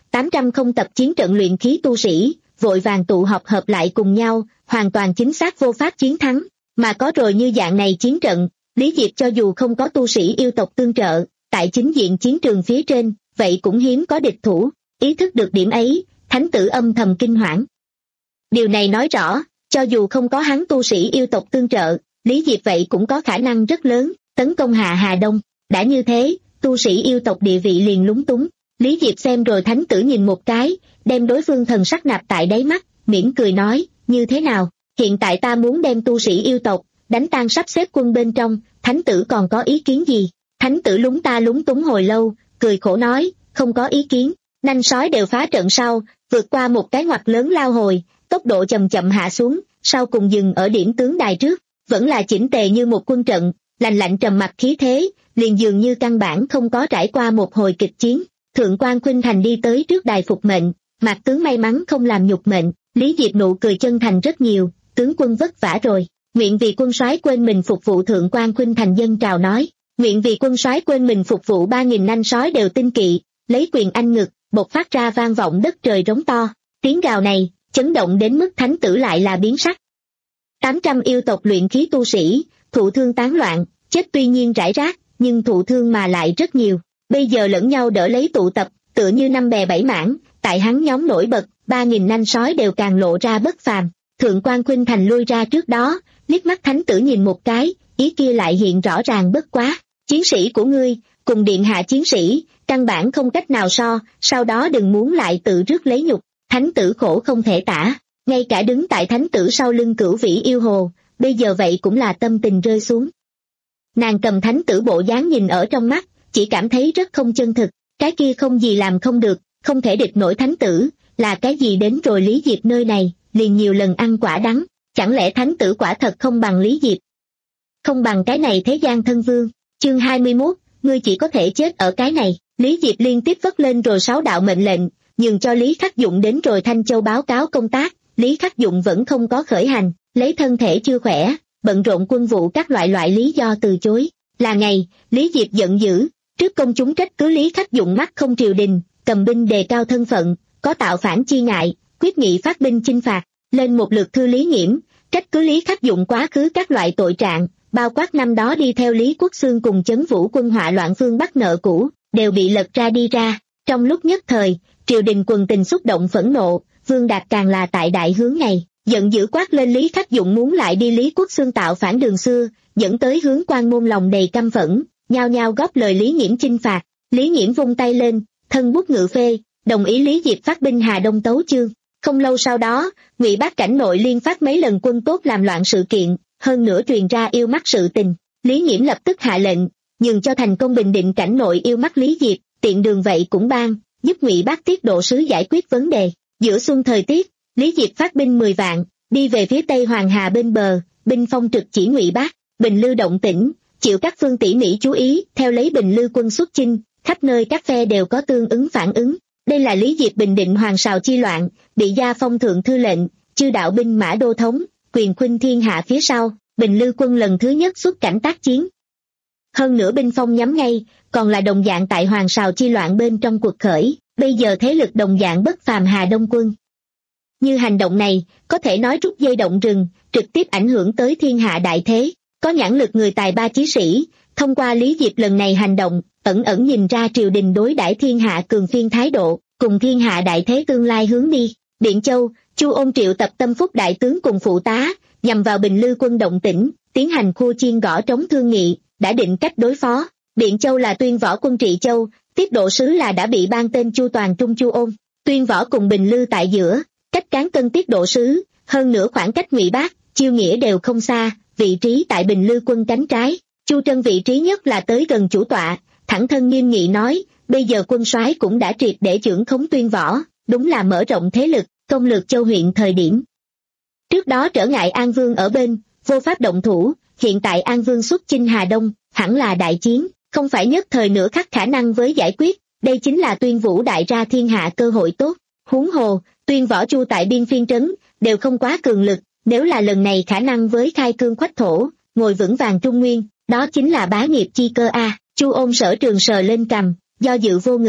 tám trăm không tập chiến trận luyện khí tu sĩ, vội vàng tụ họp hợp lại cùng nhau, hoàn toàn chính xác vô pháp chiến thắng, mà có rồi như dạng này chiến trận, Lý Diệp cho dù không có tu sĩ yêu tộc tương trợ, tại chính diện chiến trường phía trên, vậy cũng hiếm có địch thủ, ý thức được điểm ấy, thánh tử âm thầm kinh hoảng. Điều này nói rõ, cho dù không có hắn tu sĩ yêu tộc tương trợ, Lý Diệp vậy cũng có khả năng rất lớn, tấn công hạ Hà Đông, đã như thế, tu sĩ yêu tộc địa vị liền lúng túng. Lý Diệp xem rồi thánh tử nhìn một cái, đem đối phương thần sắc nạp tại đáy mắt, mỉm cười nói, như thế nào, hiện tại ta muốn đem tu sĩ yêu tộc, đánh tan sắp xếp quân bên trong, thánh tử còn có ý kiến gì? Thánh tử lúng ta lúng túng hồi lâu, cười khổ nói, không có ý kiến, nanh sói đều phá trận sau, vượt qua một cái ngoặt lớn lao hồi, tốc độ chậm chậm hạ xuống, sau cùng dừng ở điểm tướng đài trước, vẫn là chỉnh tề như một quân trận, lành lạnh trầm mặc khí thế, liền dường như căn bản không có trải qua một hồi kịch chiến. Thượng quan Khuynh Thành đi tới trước đài phục mệnh, Mạc tướng may mắn không làm nhục mệnh, Lý Diệp nụ cười chân thành rất nhiều, tướng quân vất vả rồi, nguyện vì quân soái quên mình phục vụ. Thượng quan Khuynh Thành dân trào nói, nguyện vì quân soái quên mình phục vụ. Ba nghìn nanh sói đều tinh kỵ, lấy quyền anh ngực, bộc phát ra vang vọng đất trời rống to, tiếng gào này, chấn động đến mức thánh tử lại là biến sắc. tám trăm yêu tộc luyện khí tu sĩ, thụ thương tán loạn, chết tuy nhiên rải rác, nhưng thụ thương mà lại rất nhiều. Bây giờ lẫn nhau đỡ lấy tụ tập, tựa như năm bè bảy mảng, tại hắn nhóm nổi bật, ba nghìn nanh sói đều càng lộ ra bất phàm. Thượng quan Khuynh Thành lui ra trước đó, liếc mắt thánh tử nhìn một cái, ý kia lại hiện rõ ràng bất quá. Chiến sĩ của ngươi, cùng điện hạ chiến sĩ, căn bản không cách nào so, sau đó đừng muốn lại tự rước lấy nhục. Thánh tử khổ không thể tả, ngay cả đứng tại thánh tử sau lưng Cửu Vĩ yêu hồ, bây giờ vậy cũng là tâm tình rơi xuống. Nàng cầm thánh tử bộ dáng nhìn ở trong mắt, chỉ cảm thấy rất không chân thực, cái kia không gì làm không được, không thể địch nổi thánh tử, là cái gì đến rồi Lý Diệp nơi này, liền nhiều lần ăn quả đắng, chẳng lẽ thánh tử quả thật không bằng Lý Diệp? Không bằng cái này thế gian thân vương. Chương hai mươi mốt, ngươi chỉ có thể chết ở cái này. Lý Diệp liên tiếp vất lên rồi sáu đạo mệnh lệnh, nhường cho Lý Khắc Dụng đến rồi Thanh Châu báo cáo công tác, Lý Khắc Dụng vẫn không có khởi hành, lấy thân thể chưa khỏe, bận rộn quân vụ các loại loại lý do từ chối. Là ngày, Lý Diệp giận dữ, trước công chúng trách cứ Lý Khắc Dụng mắt không triều đình, cầm binh đề cao thân phận, có tạo phản chi ngại, quyết nghị phát binh chinh phạt, lên một lượt thư Lý Nghiễm, trách cứ Lý Khắc Dụng quá khứ các loại tội trạng, bao quát năm đó đi theo Lý Quốc Xương cùng chấn vũ quân họa loạn phương Bắc nợ cũ, đều bị lật ra đi ra. Trong lúc nhất thời, triều đình quần tình xúc động phẫn nộ, Vương Đạt càng là tại đại hướng này, giận dữ quát lên Lý Khắc Dụng muốn lại đi Lý Quốc Xương tạo phản đường xưa, dẫn tới hướng quan môn lòng đầy căm phẫn, nhao nhao góp lời Lý Nghiễm chinh phạt. Lý Nghiễm vung tay lên, thân bút ngự phê, đồng ý Lý Diệp phát binh Hà Đông tấu chương. Không lâu sau đó, Ngụy Bác cảnh nội liên phát mấy lần quân tốt làm loạn sự kiện, hơn nữa truyền ra yêu mắc sự tình. Lý Nghiễm lập tức hạ lệnh, nhường cho thành công bình định cảnh nội yêu mắc Lý Diệp, tiện đường vậy cũng ban, giúp Ngụy Bác tiết độ sứ giải quyết vấn đề. Giữa xuân thời tiết, Lý Diệp phát binh mười vạn, đi về phía tây Hoàng Hà bên bờ, binh phong trực chỉ Ngụy Bác, Bình Lư động tĩnh, chịu các phương tỉ mỉ chú ý, theo lấy Bình Lư quân xuất chinh, khắp nơi các phe đều có tương ứng phản ứng. Đây là Lý Diệp bình định hoàng sào chi loạn, bị gia phong thượng thư lệnh, chư đạo binh mã đô thống, quyền khuynh thiên hạ phía sau, Bình Lư quân lần thứ nhất xuất cảnh tác chiến. Hơn nữa binh phong nhắm ngay, còn là đồng dạng tại hoàng sào chi loạn bên trong cuộc khởi, bây giờ thế lực đồng dạng bất phàm Hà Đông quân. Như hành động này, có thể nói rút dây động rừng, trực tiếp ảnh hưởng tới thiên hạ đại thế. Có nhãn lực người tài ba chí sĩ, thông qua Lý Diệp lần này hành động, ẩn ẩn nhìn ra triều đình đối đãi thiên hạ cường phiên thái độ, cùng thiên hạ đại thế tương lai hướng đi. Biện Châu, Chu Ôn triệu tập tâm phúc đại tướng cùng phụ tá, nhằm vào Bình Lư quân động tĩnh, tiến hành khua chiên gõ trống thương nghị, đã định cách đối phó. Biện Châu là Tuyên Võ quân trị châu, tiết độ sứ là đã bị ban tên Chu Toàn Trung Chu Ôn. Tuyên Võ cùng Bình Lư tại giữa, cách cán cân tiết độ sứ, hơn nữa khoảng cách Ngụy Bác, Chiêu Nghĩa đều không xa, vị trí tại Bình Lư quân cánh trái. Chu Trân vị trí nhất là tới gần chủ tọa, thẳng thân nghiêm nghị nói, bây giờ quân soái cũng đã triệt để trưởng khống Tuyên Võ, đúng là mở rộng thế lực, công lược châu huyện thời điểm. Trước đó trở ngại An Vương ở bên, vô pháp động thủ, hiện tại An Vương xuất chinh Hà Đông, hẳn là đại chiến, không phải nhất thời nửa khắc khả năng với giải quyết, đây chính là Tuyên Vũ đại ra thiên hạ cơ hội tốt. Huống hồ, Tuyên Võ Chu tại biên phiên trấn, đều không quá cường lực, nếu là lần này khả năng với khai cương khoách thổ, ngồi vững vàng Trung Nguyên, đó chính là bá nghiệp chi cơ a. Chu Ôn Sở Trường sờ lên cằm, do dự vô ngữ,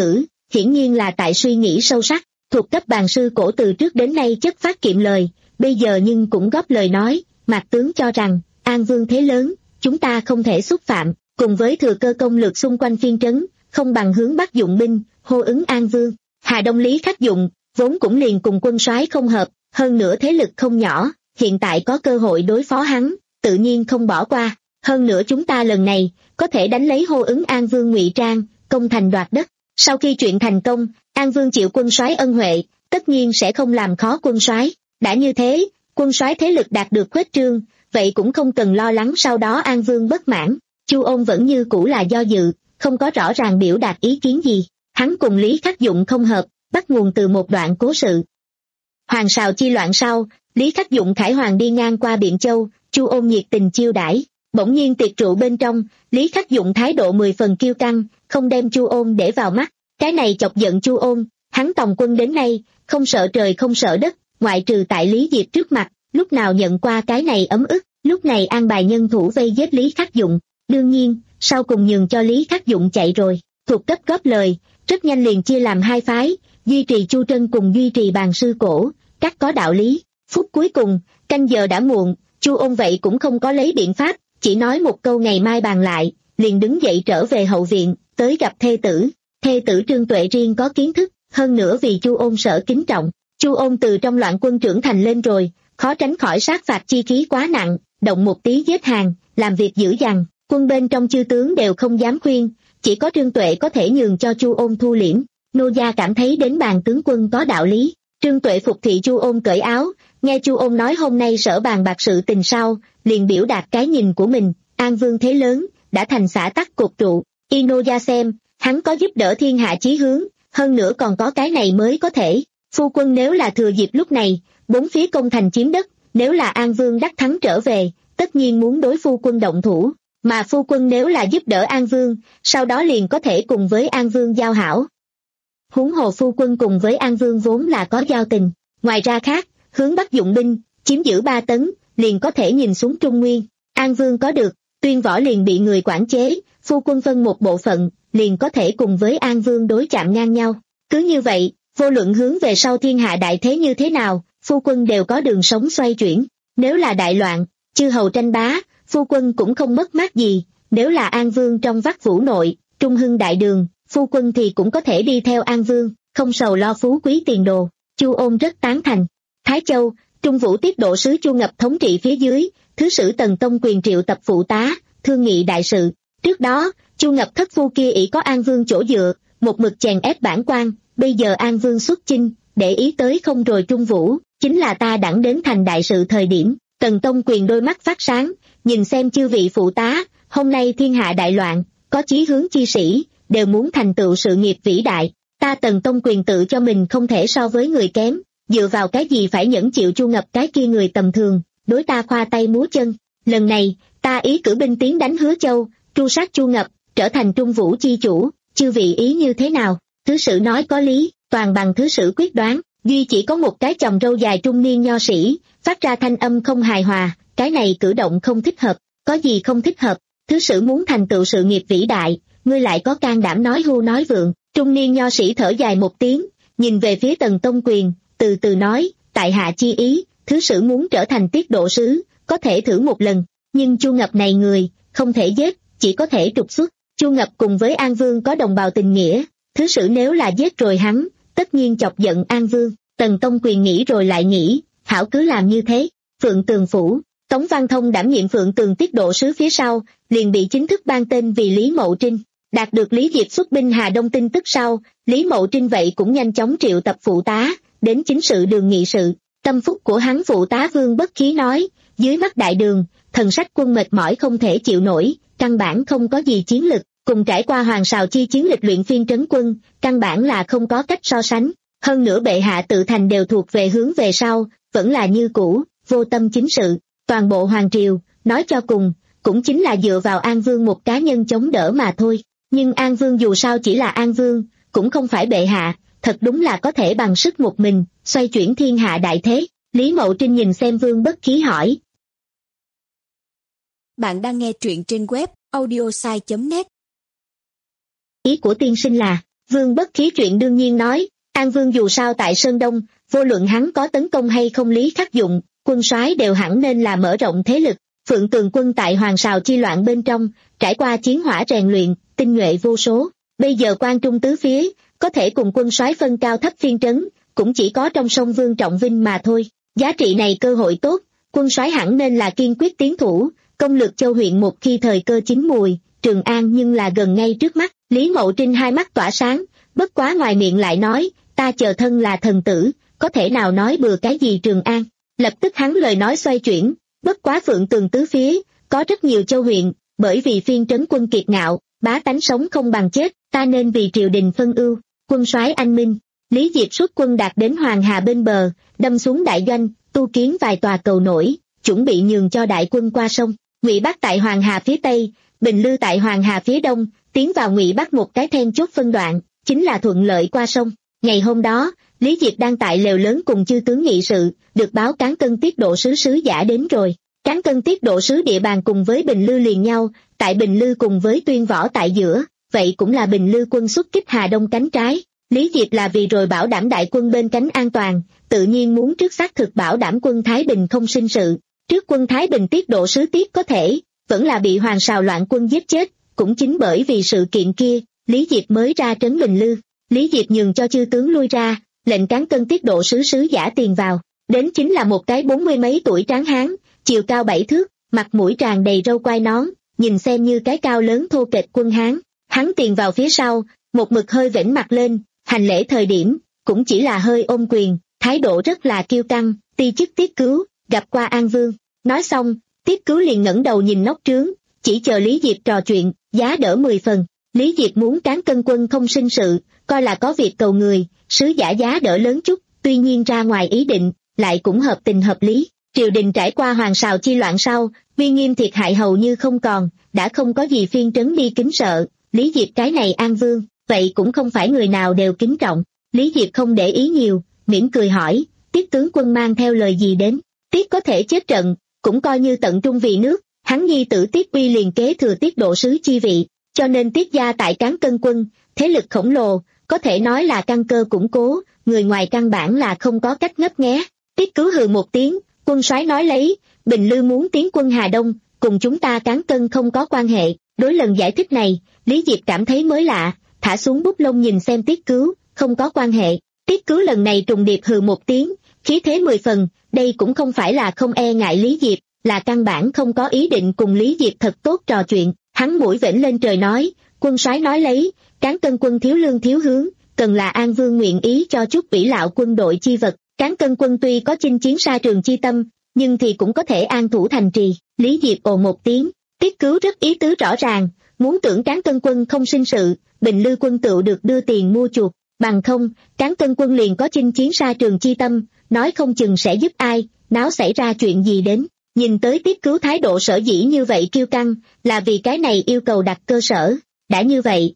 hiển nhiên là tại suy nghĩ sâu sắc. Thuộc cấp bàn sư cổ từ trước đến nay chất phát kiệm lời, bây giờ nhưng cũng góp lời nói, Mạc tướng cho rằng, An Vương thế lớn, chúng ta không thể xúc phạm, cùng với thừa cơ công lược xung quanh phiên trấn, không bằng hướng Bắc dụng binh, hô ứng An Vương. Hà Đông Lý Khắc Dụng, vốn cũng liền cùng quân soái không hợp, hơn nữa thế lực không nhỏ, hiện tại có cơ hội đối phó hắn, tự nhiên không bỏ qua. Hơn nữa chúng ta lần này, có thể đánh lấy hô ứng An Vương ngụy trang, công thành đoạt đất. Sau khi chuyện thành công, An Vương chịu quân soái ân huệ, tất nhiên sẽ không làm khó quân soái. Đã như thế, quân soái thế lực đạt được khuếch trương, vậy cũng không cần lo lắng sau đó An Vương bất mãn. Chu Ôn vẫn như cũ là do dự, không có rõ ràng biểu đạt ý kiến gì. Hắn cùng Lý Khắc Dụng không hợp, bắt nguồn từ một đoạn cố sự. Hoàng Sào chi loạn sau, Lý Khắc Dụng khải hoàng đi ngang qua Biện Châu, Chu Ôn nhiệt tình chiêu đãi. Bỗng nhiên tiệc rượu bên trong, Lý Khắc Dụng thái độ mười phần kiêu căng, không đem Chu Ôn để vào mắt. Cái này chọc giận Chu Ôn, hắn tòng quân đến nay, không sợ trời không sợ đất, ngoại trừ tại Lý Diệp trước mặt, lúc nào nhận qua cái này ấm ức, lúc này an bài nhân thủ vây giết Lý Khắc Dụng. Đương nhiên, sau cùng nhường cho Lý Khắc Dụng chạy rồi. Thuộc cấp góp lời, rất nhanh liền chia làm hai phái, duy trì Chu Trân cùng duy trì bàn sư cổ, các có đạo lý. Phút cuối cùng, canh giờ đã muộn, Chu Ôn vậy cũng không có lấy biện pháp, chỉ nói một câu ngày mai bàn lại, liền đứng dậy trở về hậu viện, tới gặp thê tử. Thê tử Trương Tuệ riêng có kiến thức, hơn nữa vì Chu Ôn sở kính trọng. Chu Ôn từ trong loạn quân trưởng thành lên rồi, khó tránh khỏi sát phạt chi khí quá nặng, động một tí giết hàng, làm việc dữ dằn, quân bên trong chư tướng đều không dám khuyên, chỉ có Trương Tuệ có thể nhường cho Chu Ôn thu liễm. Nô gia cảm thấy đến bàn tướng quân có đạo lý. Trương Tuệ phục thị Chu Ôn cởi áo, nghe Chu Ôn nói hôm nay sở bàn bạc sự tình sau, liền biểu đạt cái nhìn của mình. An Vương thế lớn, đã thành xã tắc cột trụ, y nô gia xem, hắn có giúp đỡ thiên hạ chí hướng, hơn nữa còn có cái này mới có thể. Phu quân nếu là thừa dịp lúc này, bốn phía công thành chiếm đất, nếu là An Vương đắc thắng trở về, tất nhiên muốn đối phu quân động thủ, mà phu quân nếu là giúp đỡ An Vương, sau đó liền có thể cùng với An Vương giao hảo. Huống hồ phu quân cùng với An Vương vốn là có giao tình, ngoài ra khác, hướng Bắc dụng binh, chiếm giữ ba tấn, liền có thể nhìn xuống Trung Nguyên. An Vương có được, Tuyên Võ liền bị người quản chế, phu quân phân một bộ phận, liền có thể cùng với An Vương đối chạm ngang nhau. Cứ như vậy, vô luận hướng về sau thiên hạ đại thế như thế nào, phu quân đều có đường sống xoay chuyển. Nếu là đại loạn, chư hầu tranh bá, phu quân cũng không mất mát gì. Nếu là An Vương trong vắt vũ nội, trung hưng đại đường, phu quân thì cũng có thể đi theo An Vương, không sầu lo phú quý tiền đồ. Chu Ôn rất tán thành. Thái Châu, Trung Vũ tiết độ sứ Chu Ngập thống trị phía dưới, thứ sử Tần Tông Quyền triệu tập phụ tá, thương nghị đại sự. Trước đó, Chu Ngập thất phu kia ỷ có An Vương chỗ dựa, một mực chèn ép bản quan, bây giờ An Vương xuất chinh, để ý tới không rồi Trung Vũ, chính là ta đẳng đến thành đại sự thời điểm. Tần Tông Quyền đôi mắt phát sáng, nhìn xem chư vị phụ tá, hôm nay thiên hạ đại loạn, có chí hướng chi sĩ, đều muốn thành tựu sự nghiệp vĩ đại. Ta Tần Tông Quyền tự cho mình không thể so với người kém, dựa vào cái gì phải nhẫn chịu Chu Ngập cái kia người tầm thường, đối ta khoa tay múa chân. Lần này, ta ý cử binh tiến đánh Hứa Châu, tru sát Chu Ngập, trở thành Trung Vũ chi chủ, chư vị ý như thế nào? Thứ sử nói có lý, toàn bằng thứ sử quyết đoán. Duy chỉ có một cái chòm râu dài trung niên nho sĩ, phát ra thanh âm không hài hòa, cái này cử động không thích hợp. Có gì không thích hợp? Thứ sử muốn thành tựu sự nghiệp vĩ đại, ngươi lại có can đảm nói hưu nói vượng. Trung niên nho sĩ thở dài một tiếng, nhìn về phía Tần Tông Quyền, từ từ nói, tại hạ chi ý, thứ sử muốn trở thành tiết độ sứ, có thể thử một lần, nhưng Chu Ngập này người, không thể giết, chỉ có thể trục xuất. Chu Ngập cùng với An Vương có đồng bào tình nghĩa, thứ sử nếu là giết rồi hắn, tất nhiên chọc giận An Vương. Tần Tông Quyền nghĩ rồi lại nghĩ, hảo cứ làm như thế. Phượng Tường Phủ, Tống Văn Thông đảm nhiệm Phượng Tường tiết độ sứ phía sau, liền bị chính thức ban tên vì Lý Mậu Trinh. Đạt được Lý Diệp xuất binh Hà Đông tin tức sau, Lý Mậu Trinh vậy cũng nhanh chóng triệu tập phụ tá, đến chính sự đường nghị sự. Tâm phúc của hắn phụ tá Vương Bất Khí nói, dưới mắt đại đường, thần sách quân mệt mỏi không thể chịu nổi, căn bản không có gì chiến lực, cùng trải qua Hoàng Sào chi chiến lịch luyện phiên trấn quân, căn bản là không có cách so sánh. Hơn nữa bệ hạ tự thành đều thuộc về hướng về sau, vẫn là như cũ, vô tâm chính sự. Toàn bộ hoàng triều, nói cho cùng, cũng chính là dựa vào An Vương một cá nhân chống đỡ mà thôi. Nhưng An Vương dù sao chỉ là An Vương, cũng không phải bệ hạ, thật đúng là có thể bằng sức một mình, xoay chuyển thiên hạ đại thế. Lý Mậu Trinh nhìn xem Vương Bất Khí hỏi. Bạn đang nghe truyện trên web audiosai chấm net. Ý của tiên sinh là, Vương Bất Khí chuyện đương nhiên nói, An Vương dù sao tại Sơn Đông, vô luận hắn có tấn công hay không Lý Khắc Dụng, quân soái đều hẳn nên là mở rộng thế lực. Phượng Tường quân tại Hoàng Sào chi loạn bên trong, trải qua chiến hỏa rèn luyện, tinh nhuệ vô số. Bây giờ quan trung tứ phía, có thể cùng quân soái phân cao thấp phiên trấn, cũng chỉ có trong sông Vương Trọng Vinh mà thôi. Giá trị này cơ hội tốt, quân soái hẳn nên là kiên quyết tiến thủ, công lược Châu huyện một khi thời cơ chín mùi. Trường An nhưng là gần ngay trước mắt. Lý Mậu Trinh hai mắt tỏa sáng, bất quá ngoài miệng lại nói, ta chờ thân là thần tử, có thể nào nói bừa cái gì Trường An. Lập tức hắn lời nói xoay chuyển, bất quá Phượng Tường tứ phía, có rất nhiều châu huyện, bởi vì phiên trấn quân kiệt ngạo, bá tánh sống không bằng chết, ta nên vì triều đình phân ưu. Quân soái anh minh. Lý Diệp xuất quân đạt đến Hoàng Hà bên bờ, đâm xuống đại doanh, tu kiến vài tòa cầu nổi, chuẩn bị nhường cho đại quân qua sông. Ngụy Bắc tại Hoàng Hà phía tây, Bình Lư tại Hoàng Hà phía đông, tiến vào Ngụy Bắc một cái then chốt phân đoạn, chính là thuận lợi qua sông. Ngày hôm đó, Lý Diệp đang tại lều lớn cùng chư tướng nghị sự, được báo Cán Cân Tiết Độ sứ sứ giả đến rồi. Cán Cân Tiết Độ sứ địa bàn cùng với Bình Lư liền nhau, tại Bình Lư cùng với Tuyên Võ tại giữa, vậy cũng là Bình Lư quân xuất kích Hà Đông cánh trái. Lý Diệp là vì rồi bảo đảm đại quân bên cánh an toàn, tự nhiên muốn trước xác thực bảo đảm quân Thái Bình không sinh sự. Trước quân Thái Bình Tiết Độ sứ Tiết có thể, vẫn là bị Hoàng Sào loạn quân giết chết, cũng chính bởi vì sự kiện kia, Lý Diệp mới ra trấn Bình Lư. Lý Diệp nhường cho chư tướng lui ra, lệnh Cán Cân Tiết Độ sứ sứ giả tiền vào. Đến chính là một cái bốn mươi mấy tuổi tráng hán, chiều cao bảy thước, mặt mũi tràn đầy râu quai nón, nhìn xem như cái cao lớn thô kệch quân hán. Hắn tiền vào phía sau, một mực hơi vểnh mặt lên, hành lễ thời điểm, cũng chỉ là hơi ôm quyền, thái độ rất là kiêu căng. Ti chức Tiết Cứu, gặp qua An Vương. Nói xong, Tiết Cứu liền ngẩng đầu nhìn nóc trướng, chỉ chờ Lý Diệp trò chuyện, giá đỡ mười phần. Lý Diệp muốn Cán Cân quân không sinh sự, coi là có việc cầu người, sứ giả giá đỡ lớn chút, tuy nhiên ra ngoài ý định, lại cũng hợp tình hợp lý. Triều đình trải qua Hoàng Sào chi loạn sau, uy nghiêm thiệt hại hầu như không còn, đã không có gì phiên trấn đi kính sợ. Lý Diệp cái này An Vương, vậy cũng không phải người nào đều kính trọng. Lý Diệp không để ý nhiều, mỉm cười hỏi, Tiết tướng quân mang theo lời gì đến? Tiết có thể chết trận, cũng coi như tận trung vì nước, hắn nhi tử Tiết Uy liền kế thừa Tiết Độ sứ chi vị, cho nên Tiết gia tại Cán Cân quân, thế lực khổng lồ, có thể nói là căn cơ củng cố, người ngoài căn bản là không có cách ngấp nghé. Tiết Cứu hừ một tiếng, quân soái nói lấy, Bình Lư muốn tiến quân Hà Đông, cùng chúng ta Cán Cân không có quan hệ. Đối lần giải thích này, Lý Diệp cảm thấy mới lạ, thả xuống bút lông nhìn xem Tiết Cứu, không có quan hệ. Tiết Cứu lần này trùng điệp hừ một tiếng, khí thế mười phần, đây cũng không phải là không e ngại Lý Diệp, là căn bản không có ý định cùng Lý Diệp thật tốt trò chuyện. Hắn mũi vểnh lên trời nói, quân soái nói lấy, Cán Cân quân thiếu lương thiếu hướng, cần là An Vương nguyện ý cho chút ủy lạo quân đội chi vật. Cán Cân quân tuy có chinh chiến xa trường chi tâm, nhưng thì cũng có thể an thủ thành trì. Lý Diệp ồ một tiếng, Tiết Cứu rất ý tứ rõ ràng, muốn tưởng Cán Cân quân không sinh sự, Bình Lư quân tựu được đưa tiền mua chuộc, bằng không, Cán Cân quân liền có chinh chiến xa trường chi tâm, nói không chừng sẽ giúp ai, náo xảy ra chuyện gì đến. Nhìn tới Tiết Cứu thái độ sở dĩ như vậy kiêu căng, là vì cái này yêu cầu đặt cơ sở. Đã như vậy,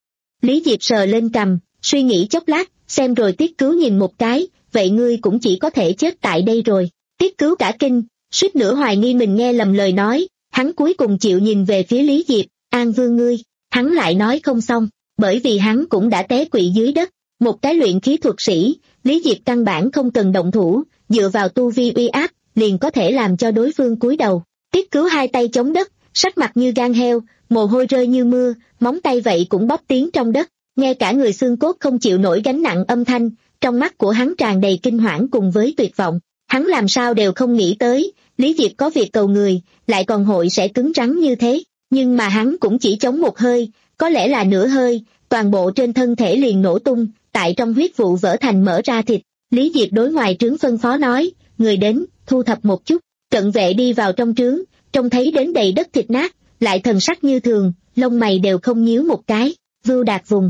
Lý Diệp sờ lên cằm, suy nghĩ chốc lát, xem rồi Tiết Cứu nhìn một cái, vậy ngươi cũng chỉ có thể chết tại đây rồi. Tiết Cứu cả kinh, suýt nữa hoài nghi mình nghe lầm lời nói, hắn cuối cùng chịu nhìn về phía Lý Diệp, An Vương ngươi, hắn lại nói không xong, bởi vì hắn cũng đã té quỵ dưới đất, một cái luyện khí thuật sĩ, Lý Diệp căn bản không cần động thủ, dựa vào tu vi uy áp, liền có thể làm cho đối phương cúi đầu. Tiết Cứu hai tay chống đất, sắc mặt như gan heo, mồ hôi rơi như mưa, móng tay vậy cũng bóp tiếng trong đất, nghe cả người xương cốt không chịu nổi gánh nặng âm thanh, trong mắt của hắn tràn đầy kinh hoảng cùng với tuyệt vọng. Hắn làm sao đều không nghĩ tới, Lý Diệp có việc cầu người, lại còn hội sẽ cứng rắn như thế, nhưng mà hắn cũng chỉ chống một hơi, có lẽ là nửa hơi, toàn bộ trên thân thể liền nổ tung, tại trong huyết vụ vỡ thành mỡ ra thịt. Lý Diệp đối ngoài trướng phân phó nói, người đến, thu thập một chút. Cận vệ đi vào trong trướng, trông thấy đến đầy đất thịt nát, lại thần sắc như thường, lông mày đều không nhíu một cái. Vưu Đạt vùng.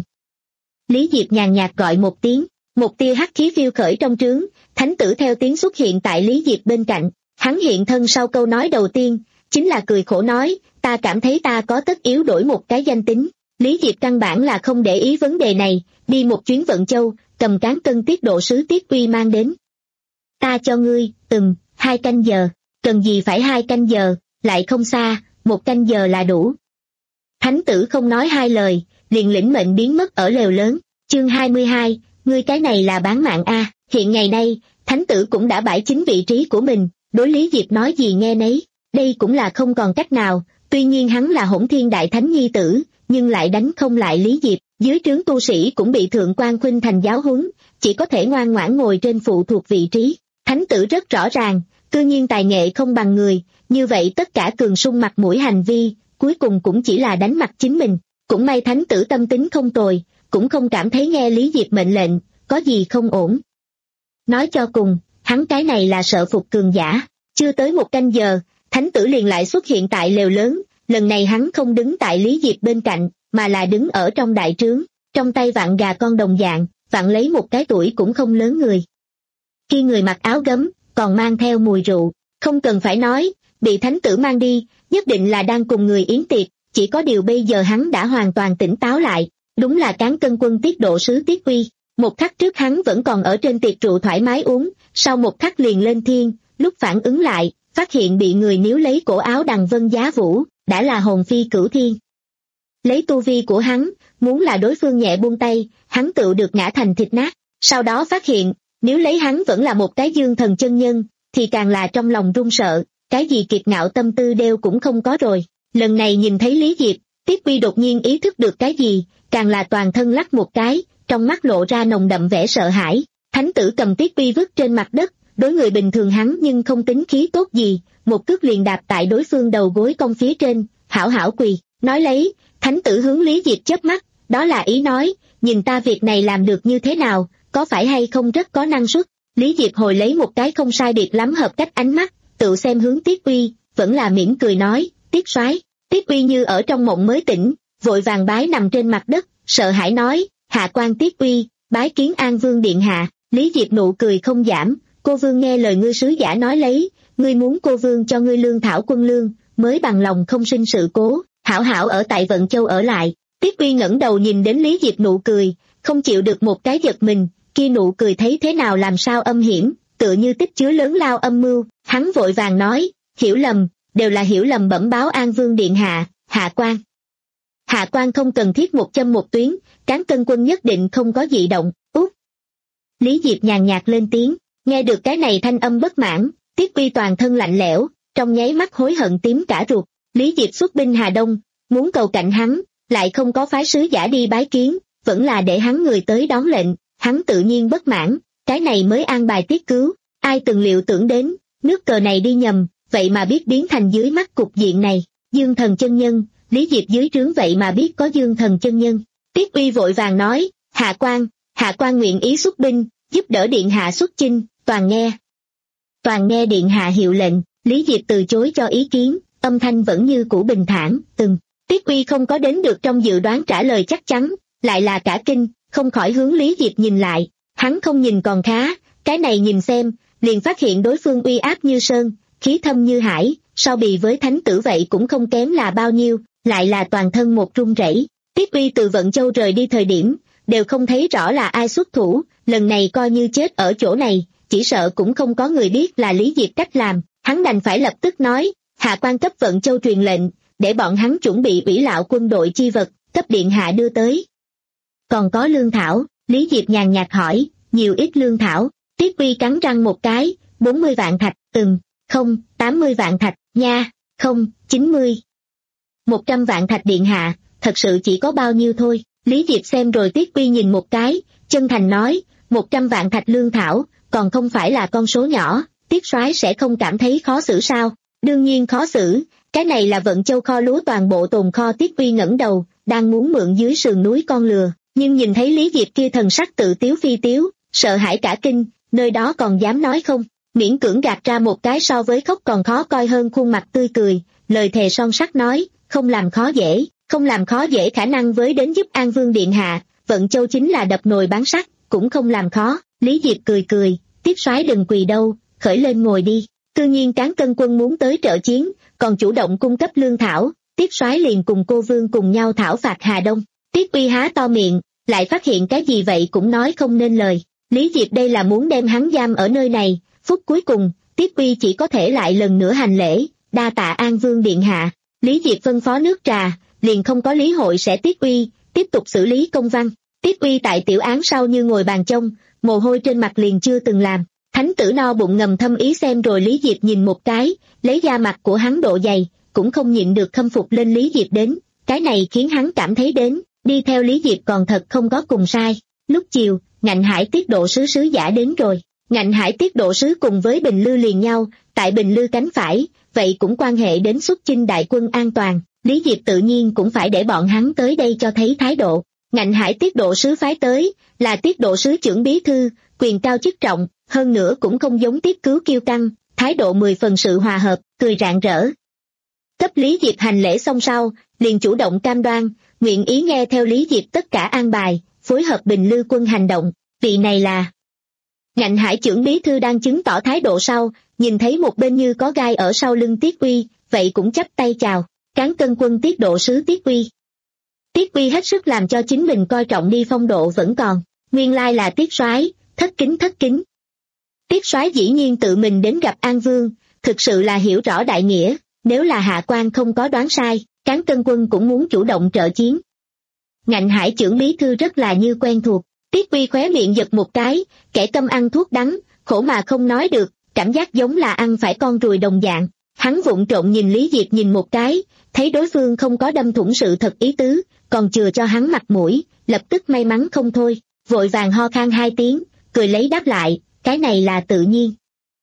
Lý Diệp nhàn nhạt gọi một tiếng, một tia hắc khí phiêu khởi trong trướng, thánh tử theo tiếng xuất hiện tại Lý Diệp bên cạnh. Hắn hiện thân sau câu nói đầu tiên, chính là cười khổ nói, ta cảm thấy ta có tất yếu đổi một cái danh tính. Lý Diệp căn bản là không để ý vấn đề này, đi một chuyến Vận Châu, cầm Cán Cân Tiết Độ sứ Tiết Uy mang đến. Ta cho ngươi, ừm, hai canh giờ, cần gì phải hai canh giờ, lại không xa, một canh giờ là đủ. Thánh tử không nói hai lời, liền lĩnh mệnh biến mất ở lều lớn. Chương hai mươi hai, ngươi cái này là bán mạng a. Hiện ngày nay, thánh tử cũng đã bãi chính vị trí của mình, đối Lý Diệp nói gì nghe nấy, đây cũng là không còn cách nào, tuy nhiên hắn là Hỗn Thiên Đại Thánh nhi tử, nhưng lại đánh không lại Lý Diệp, dưới trướng tu sĩ cũng bị Thượng quan Khuynh Thành giáo huấn, chỉ có thể ngoan ngoãn ngồi trên phụ thuộc vị trí. Thánh tử rất rõ ràng, cư nhiên tài nghệ không bằng người, như vậy tất cả cường sung mặt mũi hành vi, cuối cùng cũng chỉ là đánh mặt chính mình. Cũng may thánh tử tâm tính không tồi, cũng không cảm thấy nghe Lý Diệp mệnh lệnh, có gì không ổn. Nói cho cùng, hắn cái này là sợ phục cường giả. Chưa tới một canh giờ, thánh tử liền lại xuất hiện tại lều lớn, lần này hắn không đứng tại Lý Diệp bên cạnh, mà là đứng ở trong đại trướng, trong tay vặn gà con đồng dạng, vặn lấy một cái tuổi cũng không lớn người. Khi người mặc áo gấm, còn mang theo mùi rượu, không cần phải nói, bị thánh tử mang đi, nhất định là đang cùng người yến tiệc, chỉ có điều bây giờ hắn đã hoàn toàn tỉnh táo lại, đúng là cán cân quân tiết độ sứ Tiết Uy. Một khắc trước hắn vẫn còn ở trên tiệc rượu thoải mái uống, sau một khắc liền lên thiên, lúc phản ứng lại, phát hiện bị người níu lấy cổ áo đằng vân giá vũ, đã là hồn phi cửu thiên. Lấy tu vi của hắn, muốn là đối phương nhẹ buông tay, hắn tự được ngã thành thịt nát, sau đó phát hiện, nếu lấy hắn vẫn là một cái dương thần chân nhân, thì càng là trong lòng run sợ, cái gì kiệt ngạo tâm tư đều cũng không có rồi. Lần này nhìn thấy Lý Diệp, Tiết Uy đột nhiên ý thức được cái gì, càng là toàn thân lắc một cái, trong mắt lộ ra nồng đậm vẻ sợ hãi. Thánh tử cầm Tiết Uy vứt trên mặt đất, đối người bình thường hắn nhưng không tính khí tốt gì, một cước liền đạp tại đối phương đầu gối cong phía trên, hảo hảo quỳ, nói lấy, thánh tử hướng Lý Diệp chớp mắt, đó là ý nói, nhìn ta việc này làm được như thế nào, có phải hay không rất có năng suất. Lý Diệp hồi lấy một cái không sai biệt lắm hợp cách ánh mắt, tự xem hướng Tiết Uy, vẫn là mỉm cười nói, Tiết soái. Tiết Uy như ở trong mộng mới tỉnh, vội vàng bái nằm trên mặt đất, sợ hãi nói, hạ quan Tiết Uy, bái kiến An Vương điện hạ. Lý Diệp nụ cười không giảm, cô vương nghe lời ngươi sứ giả nói lấy, ngươi muốn cô vương cho ngươi lương thảo quân lương, mới bằng lòng không sinh sự cố, hảo hảo ở tại Vận Châu ở lại. Tiết Uy ngẩng đầu nhìn đến Lý Diệp nụ cười, không chịu được một cái giật mình, kia nụ cười thấy thế nào làm sao âm hiểm, tựa như tích chứa lớn lao âm mưu. Hắn vội vàng nói, hiểu lầm, đều là hiểu lầm, bẩm báo An Vương điện hạ, hạ quan. Hạ quan không cần thiết một châm một tuyến, cán cân quân nhất định không có dị động. Út. Lý Diệp nhàn nhạt lên tiếng, nghe được cái này thanh âm bất mãn, Tiết Uy toàn thân lạnh lẽo, trong nháy mắt hối hận tím cả ruột. Lý Diệp xuất binh Hà Đông, muốn cầu cạnh hắn, lại không có phái sứ giả đi bái kiến, vẫn là để hắn người tới đón lệnh, hắn tự nhiên bất mãn, cái này mới an bài tiết cứu, ai từng liệu tưởng đến, nước cờ này đi nhầm, vậy mà biết biến thành dưới mắt cục diện này. Dương thần chân nhân, Lý Diệp dưới trướng vậy mà biết có dương thần chân nhân. Tiết Uy vội vàng nói, hạ quan, hạ quan nguyện ý xuất binh, giúp đỡ điện hạ xuất chinh, toàn nghe. Toàn nghe điện hạ hiệu lệnh. Lý Diệp từ chối cho ý kiến, âm thanh vẫn như cũ bình thản, từng. Tiết Uy không có đến được trong dự đoán trả lời chắc chắn, lại là cả kinh, không khỏi hướng Lý Diệp nhìn lại, hắn không nhìn còn khá, cái này nhìn xem, liền phát hiện đối phương uy áp như sơn, khí thâm như hải, so bì với thánh tử vậy cũng không kém là bao nhiêu, lại là toàn thân một run rẩy. Tiết Uy từ Vận Châu rời đi thời điểm, đều không thấy rõ là ai xuất thủ, lần này coi như chết ở chỗ này, chỉ sợ cũng không có người biết là Lý Diệp cách làm, hắn đành phải lập tức nói, hạ quan cấp Vận Châu truyền lệnh, để bọn hắn chuẩn bị ủy lạo quân đội chi vật, cấp điện hạ đưa tới. Còn có lương thảo, Lý Diệp nhàn nhạt hỏi, nhiều ít lương thảo. Tiết Uy cắn răng một cái, bốn mươi vạn thạch, ừm, không, tám mươi vạn thạch, nha, không, chín mươi. một trăm vạn thạch điện hạ, thật sự chỉ có bao nhiêu thôi. Lý Diệp xem rồi Tiết Uy nhìn một cái, chân thành nói, một trăm vạn thạch lương thảo, còn không phải là con số nhỏ, Tiết soái sẽ không cảm thấy khó xử sao? Đương nhiên khó xử, cái này là Vận Châu kho lúa toàn bộ tồn kho. Tiết Uy ngẩng đầu, đang muốn mượn dưới sườn núi con lừa, nhưng nhìn thấy Lý Diệp kia thần sắc tự tiếu phi tiếu, sợ hãi cả kinh, nơi đó còn dám nói không, miễn cưỡng gạt ra một cái so với khóc còn khó coi hơn khuôn mặt tươi cười, lời thề son sắt nói, không làm khó dễ, không làm khó dễ khả năng với đến giúp An Vương điện hạ, Vận Châu chính là đập nồi bán sắt, cũng không làm khó. Lý Diệp cười cười, Tiết soái đừng quỳ đâu, khởi lên ngồi đi. Tự nhiên cán cân quân muốn tới trợ chiến, còn chủ động cung cấp lương thảo, Tiết soái liền cùng cô vương cùng nhau thảo phạt Hà Đông. Tiết Uy há to miệng, lại phát hiện cái gì vậy cũng nói không nên lời. Lý Diệp đây là muốn đem hắn giam ở nơi này, phút cuối cùng, Tiết Uy chỉ có thể lại lần nữa hành lễ, đa tạ An Vương điện hạ. Lý Diệp phân phó nước trà, liền không có lý hội sẽ Tiết Uy, tiếp tục xử lý công văn. Tiết Uy tại tiểu án sau như ngồi bàn trông, mồ hôi trên mặt liền chưa từng làm. Thánh tử no bụng ngầm thâm ý xem rồi Lý Diệp nhìn một cái, lấy da mặt của hắn độ dày, cũng không nhịn được khâm phục lên Lý Diệp đến, cái này khiến hắn cảm thấy đến, đi theo Lý Diệp còn thật không có cùng sai. Lúc chiều, Ngạnh Hải tiết độ sứ sứ giả đến rồi, Ngạnh Hải tiết độ sứ cùng với Bình Lư liền nhau, tại Bình Lư cánh phải, vậy cũng quan hệ đến xuất chinh đại quân an toàn, Lý Diệp tự nhiên cũng phải để bọn hắn tới đây cho thấy thái độ. Ngạnh Hải tiết độ sứ phái tới, là tiết độ sứ trưởng bí thư, quyền cao chức trọng, hơn nữa cũng không giống tiết cứu kiêu căng, thái độ mười phần sự hòa hợp, cười rạng rỡ. Cấp Lý Diệp hành lễ xong sau, liền chủ động cam đoan, nguyện ý nghe theo Lý Diệp tất cả an bài, phối hợp Bình Lư quân hành động, vị này là. Ngạnh Hải trưởng bí thư đang chứng tỏ thái độ sau, nhìn thấy một bên như có gai ở sau lưng Tiết Uy, vậy cũng chắp tay chào, cán cân quân tiết độ sứ Tiết Uy. Tiết Uy hết sức làm cho chính mình coi trọng đi phong độ vẫn còn, nguyên lai là Tiết soái, thất kính thất kính. Tiết soái dĩ nhiên tự mình đến gặp An Vương, thực sự là hiểu rõ đại nghĩa, nếu là hạ quan không có đoán sai, cán cân quân cũng muốn chủ động trợ chiến. Ngạnh Hải trưởng bí thư rất là như quen thuộc, Tiết Uy khóe miệng giật một cái, kẻ câm ăn thuốc đắng, khổ mà không nói được, cảm giác giống là ăn phải con ruồi đồng dạng. Hắn vụng trộn nhìn Lý Diệp nhìn một cái, thấy đối phương không có đâm thủng sự thật ý tứ, còn chừa cho hắn mặt mũi, lập tức may mắn không thôi, vội vàng ho khan hai tiếng, cười lấy đáp lại, cái này là tự nhiên.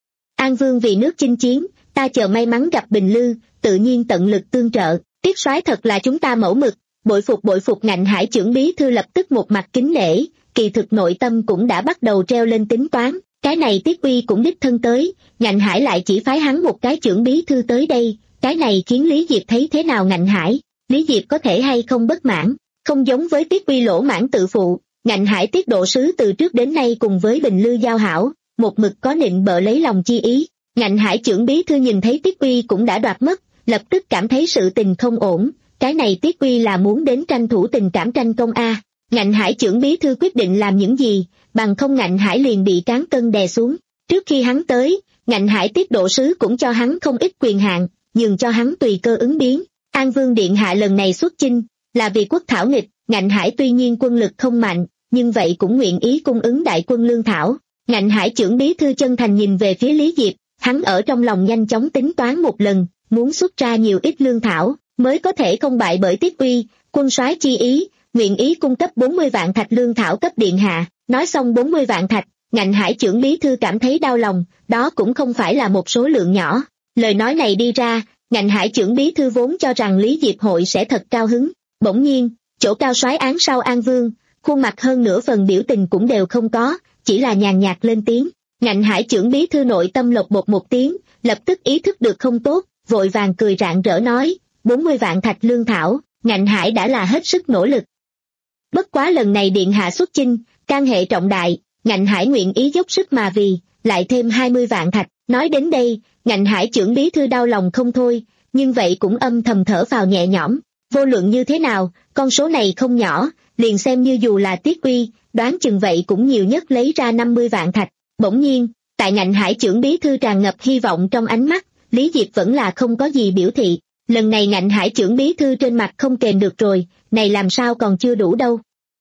An Vương vì nước chinh chiến, ta chờ may mắn gặp Bình Lư, tự nhiên tận lực tương trợ, Tiết soái thật là chúng ta mẫu mực, bội phục bội phục. Ngạnh Hải trưởng bí thư lập tức một mặt kính nể, kỳ thực nội tâm cũng đã bắt đầu treo lên tính toán, cái này Tiết Uy cũng đích thân tới, Ngạnh Hải lại chỉ phái hắn một cái trưởng bí thư tới đây, cái này khiến Lý Diệp thấy thế nào Ngạnh Hải, Lý Diệp có thể hay không bất mãn, không giống với Tiết Uy lỗ mãn tự phụ, Ngạnh Hải tiết độ sứ từ trước đến nay cùng với Bình Lư giao hảo, một mực có nịnh bợ lấy lòng chi ý. Ngạnh Hải trưởng bí thư nhìn thấy Tiết Uy cũng đã đoạt mất, lập tức cảm thấy sự tình không ổn, cái này Tiết Uy là muốn đến tranh thủ tình cảm tranh công a. Ngạnh Hải trưởng bí thư quyết định làm những gì, bằng không Ngạnh Hải liền bị cán cân đè xuống. Trước khi hắn tới, Ngạnh Hải tiết độ sứ cũng cho hắn không ít quyền hạn, nhường cho hắn tùy cơ ứng biến. An Vương điện hạ lần này xuất chinh, là vì quốc thảo nghịch, Ngạnh Hải tuy nhiên quân lực không mạnh, nhưng vậy cũng nguyện ý cung ứng đại quân lương thảo. Ngạnh Hải trưởng bí thư chân thành nhìn về phía Lý Diệp, hắn ở trong lòng nhanh chóng tính toán một lần, muốn xuất ra nhiều ít lương thảo, mới có thể không bại bởi Tiết Uy, quân soái chi ý, nguyện ý cung cấp bốn mươi vạn thạch lương thảo cấp điện hạ. Nói xong bốn mươi vạn thạch, Ngạnh Hải trưởng bí thư cảm thấy đau lòng, đó cũng không phải là một số lượng nhỏ. Lời nói này đi ra, Ngạnh Hải trưởng bí thư vốn cho rằng Lý Diệp hội sẽ thật cao hứng, bỗng nhiên, chỗ cao soái án sau An Vương, khuôn mặt hơn nửa phần biểu tình cũng đều không có, chỉ là nhàn nhạt lên tiếng. Ngạnh Hải trưởng bí thư nội tâm lộc bột một tiếng, lập tức ý thức được không tốt, vội vàng cười rạng rỡ nói, bốn mươi vạn thạch lương thảo, Ngạnh Hải đã là hết sức nỗ lực. Bất quá lần này điện hạ xuất chinh, can hệ trọng đại, Ngạnh Hải nguyện ý dốc sức mà vì, lại thêm hai mươi vạn thạch. Nói đến đây, Ngạnh Hải trưởng bí thư đau lòng không thôi, nhưng vậy cũng âm thầm thở phào nhẹ nhõm. Vô luận như thế nào, con số này không nhỏ, liền xem như dù là Tiết Uy, đoán chừng vậy cũng nhiều nhất lấy ra năm mươi vạn thạch. Bỗng nhiên, tại Ngạnh Hải trưởng bí thư tràn ngập hy vọng trong ánh mắt, Lý Diệp vẫn là không có gì biểu thị. Lần này Ngạnh Hải trưởng bí thư trên mặt không kềm được rồi, này làm sao còn chưa đủ đâu.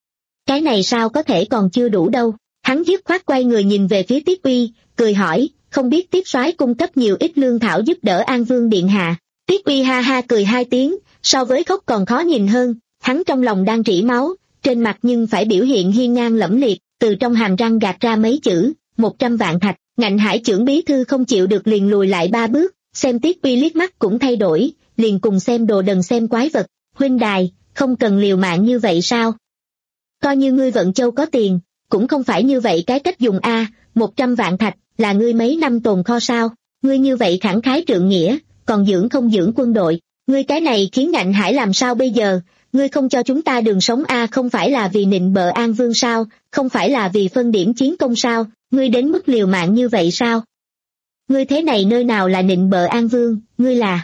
Cái này sao có thể còn chưa đủ đâu. Hắn dứt khoát quay người nhìn về phía Tiết Uy, cười hỏi, không biết Tiết soái cung cấp nhiều ít lương thảo giúp đỡ An Vương điện hạ. Tiết Uy ha ha cười hai tiếng, so với khóc còn khó nhìn hơn, hắn trong lòng đang rỉ máu, trên mặt nhưng phải biểu hiện hiên ngang lẫm liệt, từ trong hàm răng gạt ra mấy chữ, một trăm vạn thạch. Ngạnh Hải trưởng bí thư không chịu được liền lùi lại ba bước, xem Tiết Uy liếc mắt cũng thay đổi, liền cùng xem đồ đần xem quái vật, huynh đài, không cần liều mạng như vậy sao? Coi như ngươi vận châu có tiền, cũng không phải như vậy cái cách dùng a, một trăm vạn thạch, là ngươi mấy năm tồn kho sao? Ngươi như vậy khẳng khái trượng nghĩa, còn dưỡng không dưỡng quân đội, ngươi cái này khiến Ngạnh Hải làm sao bây giờ? Ngươi không cho chúng ta đường sống a, không phải là vì nịnh bợ An Vương sao? Không phải là vì phân điểm chiến công sao? Ngươi đến mức liều mạng như vậy sao? Ngươi thế này nơi nào là nịnh bợ An Vương, ngươi là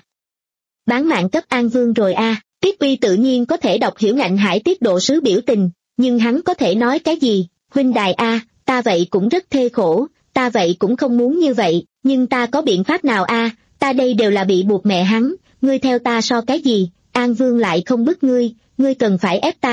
bán mạng cấp An Vương rồi a. Tiết Uy tự nhiên có thể đọc hiểu Ngạnh Hải tiết độ sứ biểu tình, nhưng hắn có thể nói cái gì? Huynh đài a, ta vậy cũng rất thê khổ, ta vậy cũng không muốn như vậy, nhưng ta có biện pháp nào a? Ta đây đều là bị buộc mẹ hắn, ngươi theo ta so cái gì? An Vương lại không bức ngươi, ngươi cần phải ép ta.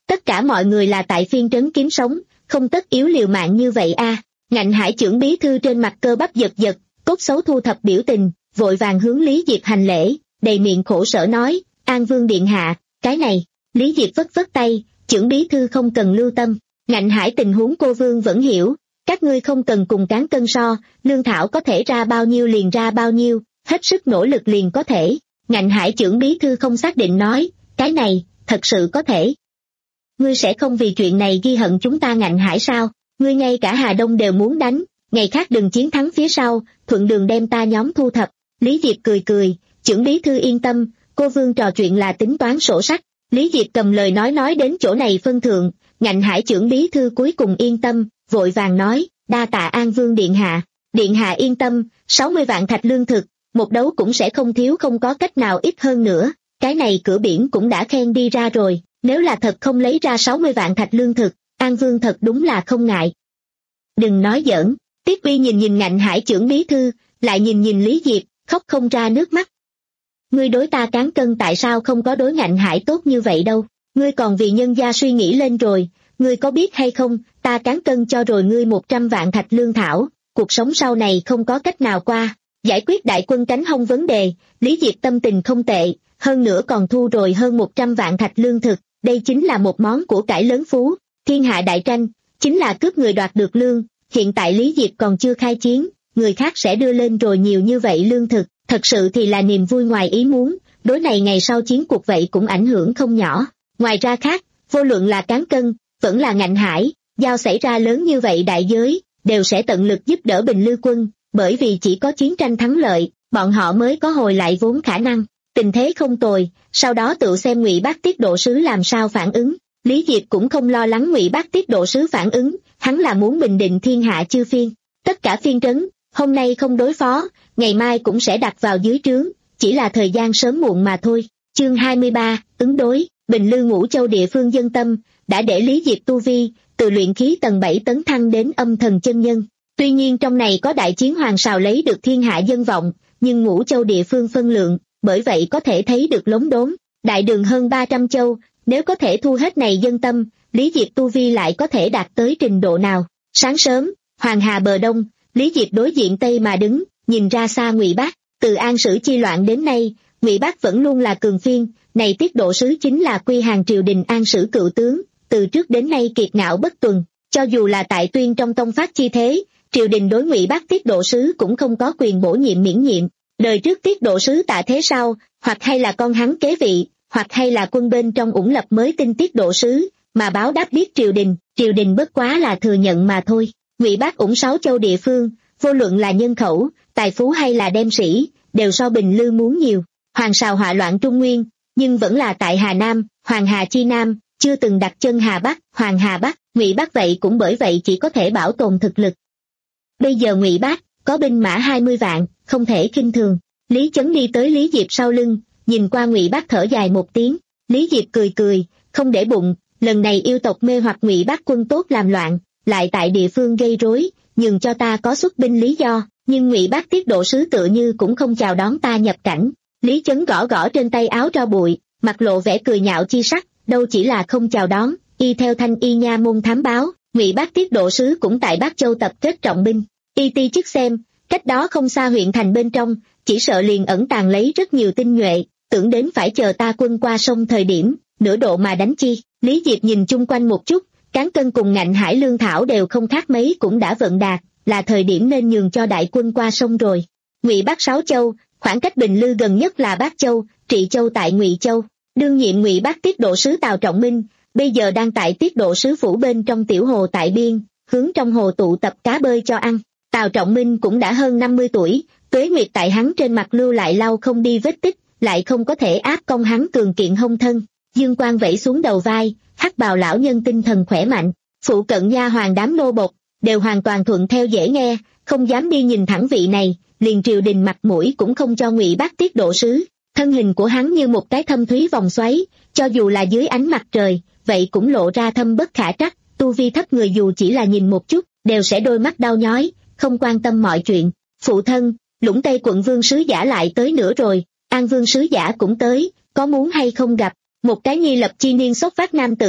Tất cả mọi người là tại phiên trấn kiếm sống, không tất yếu liều mạng như vậy a. À. Ngạnh Hải trưởng bí thư trên mặt cơ bắp giật giật, cốt xấu thu thập biểu tình, vội vàng hướng Lý Diệp hành lễ, đầy miệng khổ sở nói, An Vương điện hạ, cái này. Lý Diệp vất vất tay, trưởng bí thư không cần lưu tâm, Ngạnh Hải tình huống cô Vương vẫn hiểu, các ngươi không cần cùng cán cân so, lương thảo có thể ra bao nhiêu liền ra bao nhiêu, hết sức nỗ lực liền có thể. Ngạnh Hải trưởng bí thư không xác định nói, cái này, thật sự có thể. Ngươi sẽ không vì chuyện này ghi hận chúng ta Ngạnh Hải sao? Ngươi ngay cả Hà Đông đều muốn đánh, ngày khác đừng chiến thắng phía sau, thuận đường đem ta nhóm thu thập. Lý Diệp cười cười, trưởng bí thư yên tâm, cô Vương trò chuyện là tính toán sổ sách. Lý Diệp cầm lời nói nói đến chỗ này phân thượng, Ngạnh Hải trưởng bí thư cuối cùng yên tâm, vội vàng nói, đa tạ An Vương điện hạ. Điện hạ yên tâm, sáu mươi vạn thạch lương thực, một đấu cũng sẽ không thiếu, không có cách nào ít hơn nữa. Cái này cửa biển cũng đã khen đi ra rồi, nếu là thật không lấy ra sáu mươi vạn thạch lương thực, An Vương thật đúng là không ngại. Đừng nói giỡn. Tiết Uy nhìn nhìn Ngạnh Hải trưởng bí thư, lại nhìn nhìn Lý Diệp, khóc không ra nước mắt. Ngươi đối ta cán cân tại sao không có đối Ngạnh Hải tốt như vậy đâu, ngươi còn vì nhân gia suy nghĩ lên rồi, ngươi có biết hay không, ta cán cân cho rồi ngươi một trăm vạn thạch lương thảo, cuộc sống sau này không có cách nào qua, giải quyết đại quân cánh hông vấn đề, Lý Diệp tâm tình không tệ, hơn nữa còn thu rồi hơn một trăm vạn thạch lương thực, đây chính là một món của cải lớn phú, thiên hạ đại tranh, chính là cướp người đoạt được lương, hiện tại Lý Diệp còn chưa khai chiến, người khác sẽ đưa lên rồi nhiều như vậy lương thực, thật sự thì là niềm vui ngoài ý muốn, đối này ngày sau chiến cuộc vậy cũng ảnh hưởng không nhỏ. Ngoài ra khác, vô luận là cán cân, vẫn là Ngạnh Hải, giao xảy ra lớn như vậy đại giới, đều sẽ tận lực giúp đỡ Bình Lư quân, bởi vì chỉ có chiến tranh thắng lợi, bọn họ mới có hồi lại vốn khả năng. Tình thế không tồi, sau đó tự xem Ngụy Bác Tiết Độ sứ làm sao phản ứng. Lý Diệp cũng không lo lắng Ngụy Bác Tiết Độ sứ phản ứng, hắn là muốn bình định thiên hạ chư phiên. Tất cả phiên trấn, hôm nay không đối phó, ngày mai cũng sẽ đặt vào dưới trướng, chỉ là thời gian sớm muộn mà thôi. Chương hai mươi ba, ứng đối, Bình Lư Ngũ Châu địa phương dân tâm, đã để Lý Diệp tu vi, từ luyện khí tầng bảy tấn thăng đến âm thần chân nhân. Tuy nhiên trong này có đại chiến hoàng sào lấy được thiên hạ dân vọng, nhưng Ngũ Châu địa phương phân lượng, bởi vậy có thể thấy được lống đốn. Đại đường hơn ba trăm châu, nếu có thể thu hết này dân tâm, Lý Diệp tu vi lại có thể đạt tới trình độ nào. Sáng sớm, Hoàng Hà bờ đông, Lý Diệp đối diện Tây mà đứng, nhìn ra xa Ngụy Bác, từ An Sử chi loạn đến nay, Ngụy Bác vẫn luôn là cường phiên, này Tiết Độ sứ chính là quy hàng triều đình An Sử cựu tướng, từ trước đến nay kiệt ngạo bất tuần, cho dù là tại Tuyên trong tông phát chi thế, triều đình đối Ngụy Bác Tiết Độ sứ cũng không có quyền bổ nhiệm miễn nhiệm. Đời trước Tiết Độ sứ Tạ Thế sau, hoặc hay là con hắn kế vị, hoặc hay là quân bên trong ủng lập mới tin Tiết Độ sứ, mà báo đáp biết triều đình, triều đình bất quá là thừa nhận mà thôi. Ngụy Bác ủng sáu châu địa phương, vô luận là nhân khẩu, tài phú hay là đem sĩ, đều so Bình Lư muốn nhiều. Hoàng sào họa loạn Trung Nguyên, nhưng vẫn là tại Hà Nam, Hoàng Hà chi Nam, chưa từng đặt chân Hà Bắc, Hoàng Hà Bắc, Ngụy Bác vậy cũng bởi vậy chỉ có thể bảo tồn thực lực. Bây giờ Ngụy Bác có binh mã hai mươi vạn, không thể khinh thường. Lý Chấn đi tới Lý Diệp sau lưng, nhìn qua Ngụy Bác thở dài một tiếng, Lý Diệp cười cười, không để bụng, lần này yêu tộc mê hoặc Ngụy Bác quân tốt làm loạn, lại tại địa phương gây rối, nhường cho ta có xuất binh lý do, nhưng Ngụy Bác Tiết Độ sứ tựa như cũng không chào đón ta nhập cảnh. Lý Chấn gõ gõ trên tay áo tro bụi, mặt lộ vẻ cười nhạo chi sắc, đâu chỉ là không chào đón, y theo Thanh Y nha môn thám báo, Ngụy Bác Tiết Độ sứ cũng tại Bắc Châu tập kết trọng binh, y ti chức xem, cách đó không xa huyện thành bên trong, chỉ sợ liền ẩn tàng lấy rất nhiều tinh nhuệ, tưởng đến phải chờ ta quân qua sông thời điểm, nửa độ mà đánh chi. Lý Diệp nhìn chung quanh một chút, cán cân cùng Ngạnh Hải lương thảo đều không khác mấy cũng đã vận đạt, là thời điểm nên nhường cho đại quân qua sông rồi. Ngụy Bác sáu châu, khoảng cách Bình Lư gần nhất là Bác Châu, Trị Châu tại Ngụy Châu. Đương nhiệm Ngụy Bác Tiết Độ sứ Tào Trọng Minh, bây giờ đang tại Tiết Độ sứ phủ bên trong tiểu hồ tại biên, hướng trong hồ tụ tập cá bơi cho ăn. Tào Trọng Minh cũng đã hơn năm mươi tuổi, tuế nguyệt tại hắn trên mặt lưu lại lau không đi vết tích, lại không có thể áp công hắn cường kiện hông thân. Dương quang vẫy xuống đầu vai, hắc bào lão nhân tinh thần khỏe mạnh, phụ cận nha hoàng đám nô bộc đều hoàn toàn thuận theo dễ nghe, không dám đi nhìn thẳng vị này, liền triều đình mặt mũi cũng không cho Ngụy Bác Tiết Độ sứ. Thân hình của hắn như một cái thâm thúy vòng xoáy, cho dù là dưới ánh mặt trời, vậy cũng lộ ra thâm bất khả trắc, tu vi thấp người dù chỉ là nhìn một chút, đều sẽ đôi mắt đau nhói, không quan tâm mọi chuyện. Phụ thân, Lũng Tây quận vương sứ giả lại tới nữa rồi, An vương sứ giả cũng tới, có muốn hay không gặp? Một cái nhi lập chi niên sốc phát nam tử,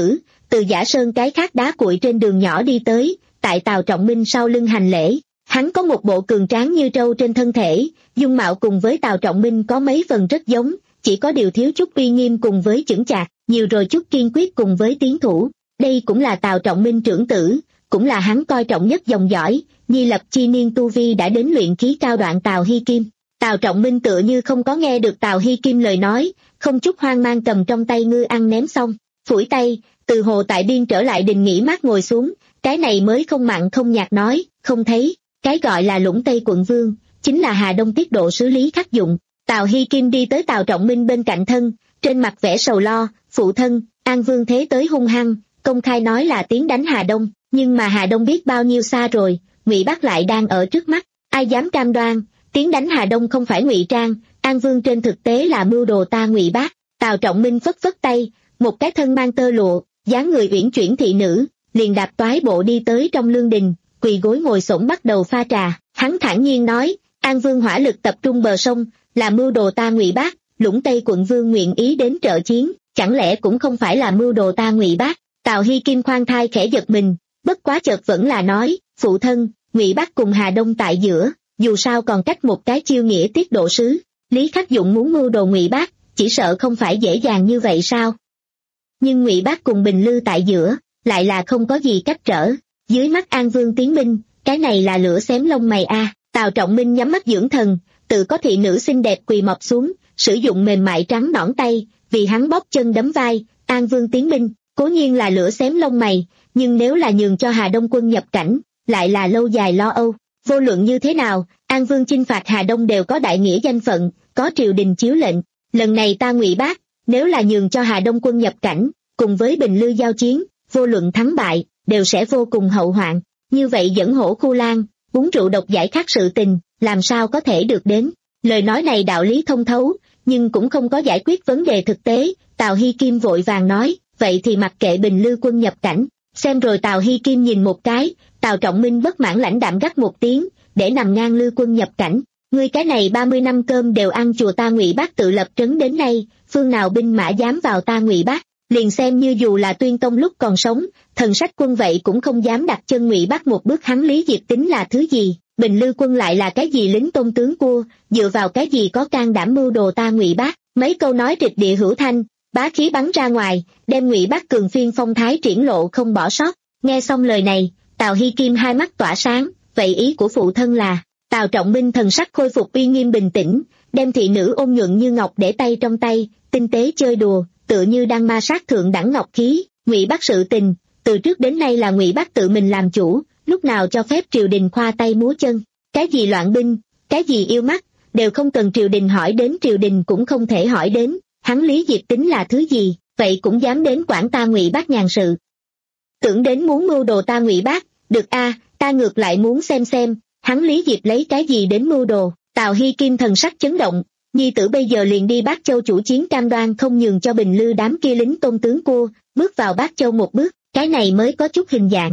từ Giả Sơn cái khác đá cuội trên đường nhỏ đi tới, tại Tào Trọng Minh sau lưng hành lễ. Hắn có một bộ cường tráng như trâu trên thân thể, dung mạo cùng với Tào Trọng Minh có mấy phần rất giống, chỉ có điều thiếu chút uy nghiêm cùng với chững chạc, nhiều rồi chút kiên quyết cùng với tiến thủ. Đây cũng là Tào Trọng Minh trưởng tử, cũng là hắn coi trọng nhất dòng dõi, nhi lập chi niên tu vi đã đến luyện khí cao đoạn Tào Hy Kim. Tào Trọng Minh tựa như không có nghe được Tào Hy Kim lời nói, không chút hoang mang cầm trong tay ngư ăn ném xong, phủi tay, từ hồ tại biên trở lại đình nghỉ mát ngồi xuống, cái này mới không mặn không nhạt nói, không thấy, cái gọi là Lũng Tây quận vương, chính là Hà Đông tiết độ sứ Lý Khắc Dụng. Tào Hy Kim đi tới Tào Trọng Minh bên cạnh thân, trên mặt vẻ sầu lo, phụ thân, An Vương thế tới hung hăng, công khai nói là tiến đánh Hà Đông, nhưng mà Hà Đông biết bao nhiêu xa rồi, Ngụy Bác lại đang ở trước mắt, ai dám cam đoan, tiến đánh Hà Đông không phải ngụy trang, An Vương trên thực tế là mưu đồ ta Ngụy Bác. Tào Trọng Minh phất phất tay, một cái thân mang tơ lụa, dáng người uyển chuyển thị nữ, liền đạp toái bộ đi tới trong lương đình, quỳ gối ngồi xổm bắt đầu pha trà, hắn thản nhiên nói, An Vương hỏa lực tập trung bờ sông, là mưu đồ ta Ngụy Bác, Lũng Tây quận vương nguyện ý đến trợ chiến, chẳng lẽ cũng không phải là mưu đồ ta Ngụy Bác. Tào Hy Kim khoan thai khẽ giật mình, bất quá chợt vẫn là nói, phụ thân, Ngụy Bác cùng Hà Đông tại giữa, dù sao còn cách một cái chiêu nghĩa tiết độ sứ, Lý Khắc Dụng muốn mưu đồ Ngụy Bác, chỉ sợ không phải dễ dàng như vậy sao? Nhưng Ngụy Bác cùng Bình Lư tại giữa, lại là không có gì cách trở, dưới mắt An Vương tiến binh, cái này là lửa xém lông mày a. À. Tào Trọng Minh nhắm mắt dưỡng thần, tự có thị nữ xinh đẹp quỳ mọp xuống, sử dụng mềm mại trắng nõn tay, vì hắn bóp chân đấm vai, An Vương tiến binh, cố nhiên là lửa xém lông mày, nhưng nếu là nhường cho Hà Đông quân nhập cảnh, lại là lâu dài lo âu. Vô luận như thế nào, An Vương chinh phạt Hà Đông đều có đại nghĩa danh phận, có triều đình chiếu lệnh. Lần này ta Ngụy Bác, nếu là nhường cho Hà Đông quân nhập cảnh, cùng với Bình Lư giao chiến, vô luận thắng bại, đều sẽ vô cùng hậu hoạn. Như vậy dẫn hổ khu lan, uống rượu độc giải khát sự tình, làm sao có thể được đến. Lời nói này đạo lý thông thấu, nhưng cũng không có giải quyết vấn đề thực tế. Tào Hy Kim vội vàng nói, vậy thì mặc kệ Bình Lư quân nhập cảnh. Xem rồi Tào Hy Kim nhìn một cái, Tào Trọng Minh bất mãn lãnh đạm gắt một tiếng, để nằm ngang Lư quân nhập cảnh. Ngươi cái này ba mươi năm cơm đều ăn chùa ta Ngụy Bác tự lập trấn đến nay, phương nào binh mã dám vào ta Ngụy Bác, liền xem như dù là Tuyên Tông lúc còn sống, thần sách quân vậy cũng không dám đặt chân Ngụy Bác một bước. Hắn Lý Diệp tính là thứ gì, Bình Lư quân lại là cái gì lính tôn tướng cua, dựa vào cái gì có can đảm mưu đồ ta Ngụy Bác. Mấy câu nói trịch địa hữu thanh, bá khí bắn ra ngoài, đem Ngụy Bác cường phiên phong thái triển lộ không bỏ sót. Nghe xong lời này, Tào Hy Kim hai mắt tỏa sáng, vậy ý của phụ thân là? Tào Trọng Minh thần sắc khôi phục uy nghiêm bình tĩnh, đem thị nữ ôn nhuận như ngọc để tay trong tay, tinh tế chơi đùa, tựa như đang ma sát thượng đẳng ngọc khí. Ngụy Bác sự tình, từ trước đến nay là Ngụy Bác tự mình làm chủ, lúc nào cho phép triều đình khoa tay múa chân, cái gì loạn binh, cái gì yêu mắt, đều không cần triều đình hỏi đến, triều đình cũng không thể hỏi đến. Hắn Lý Diệp tính là thứ gì, vậy cũng dám đến quản ta Ngụy Bác nhàn sự. Tưởng đến muốn mưu đồ ta Ngụy Bác, được a, ta ngược lại muốn xem xem, hắn Lý Diệp lấy cái gì đến mưu đồ. Tào Hy Kim thần sắc chấn động, nhi tử bây giờ liền đi Bác Châu chủ chiến cam đoan không nhường cho Bình Lư đám kia lính tôn tướng cua, bước vào Bác Châu một bước, cái này mới có chút hình dạng.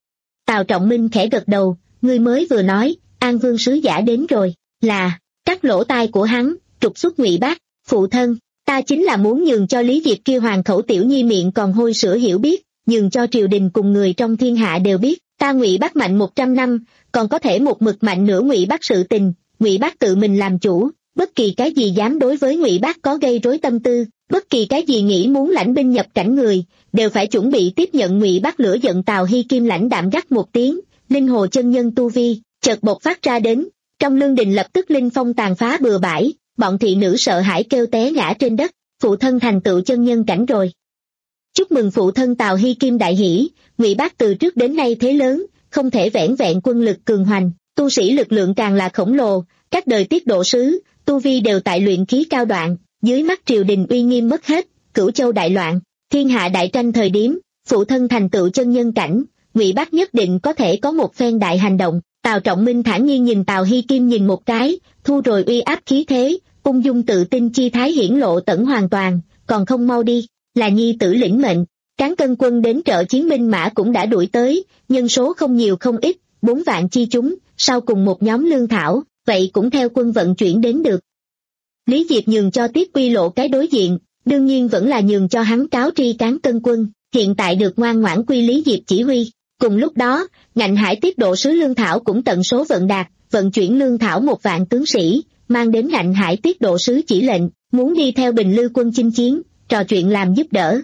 Tào Trọng Minh khẽ gật đầu, ngươi mới vừa nói, An Vương sứ giả đến rồi, là, cắt lỗ tai của hắn, trục xuất Ngụy Bác, phụ thân, ta chính là muốn nhường cho Lý Diệp kia hoàng khẩu tiểu nhi miệng còn hôi sữa hiểu biết, nhường cho triều đình cùng người trong thiên hạ đều biết, ta Ngụy Bác mạnh một trăm năm, còn có thể một mực mạnh nữa Ngụy Bác sự tình, Ngụy Bác tự mình làm chủ, bất kỳ cái gì dám đối với Ngụy Bác có gây rối tâm tư, bất kỳ cái gì nghĩ muốn lãnh binh nhập cảnh người, đều phải chuẩn bị tiếp nhận Ngụy Bác lửa giận. Tào Hy Kim lãnh đạm gắt một tiếng, linh hồ chân nhân tu vi, chợt bộc phát ra đến, trong lương đình lập tức linh phong tàn phá bừa bãi, bọn thị nữ sợ hãi kêu té ngã trên đất, phụ thân thành tựu chân nhân cảnh rồi. Chúc mừng phụ thân. Tào Hy Kim đại hỷ, Ngụy Bác từ trước đến nay thế lớn, không thể vẻn vẹn quân lực cường hoành, tu sĩ lực lượng càng là khổng lồ, các đời tiết độ sứ, tu vi đều tại luyện khí cao đoạn, dưới mắt triều đình uy nghiêm mất hết, Cửu Châu đại loạn, thiên hạ đại tranh thời điểm, phụ thân thành tựu chân nhân cảnh, Ngụy Bác nhất định có thể có một phen đại hành động. Tào Trọng Minh thản nhiên nhìn Tào Hy Kim nhìn một cái, thu rồi uy áp khí thế, ung dung tự tin chi thái hiển lộ tận hoàn toàn, còn không mau đi, là nhi tử lĩnh mệnh. Cán cân quân đến trợ chiến binh mã cũng đã đuổi tới, nhân số không nhiều không ít, bốn vạn chi chúng, sau cùng một nhóm lương thảo, vậy cũng theo quân vận chuyển đến được. Lý Diệp nhường cho Tiết Quy Lộ cái đối diện, đương nhiên vẫn là nhường cho hắn cáo tri cán cân quân, hiện tại được ngoan ngoãn quy Lý Diệp chỉ huy. Cùng lúc đó, ngạnh hải tiết độ sứ lương thảo cũng tận số vận đạt, vận chuyển lương thảo một vạn tướng sĩ, mang đến ngạnh hải tiết độ sứ chỉ lệnh, muốn đi theo Bình Lư quân chinh chiến, trò chuyện làm giúp đỡ.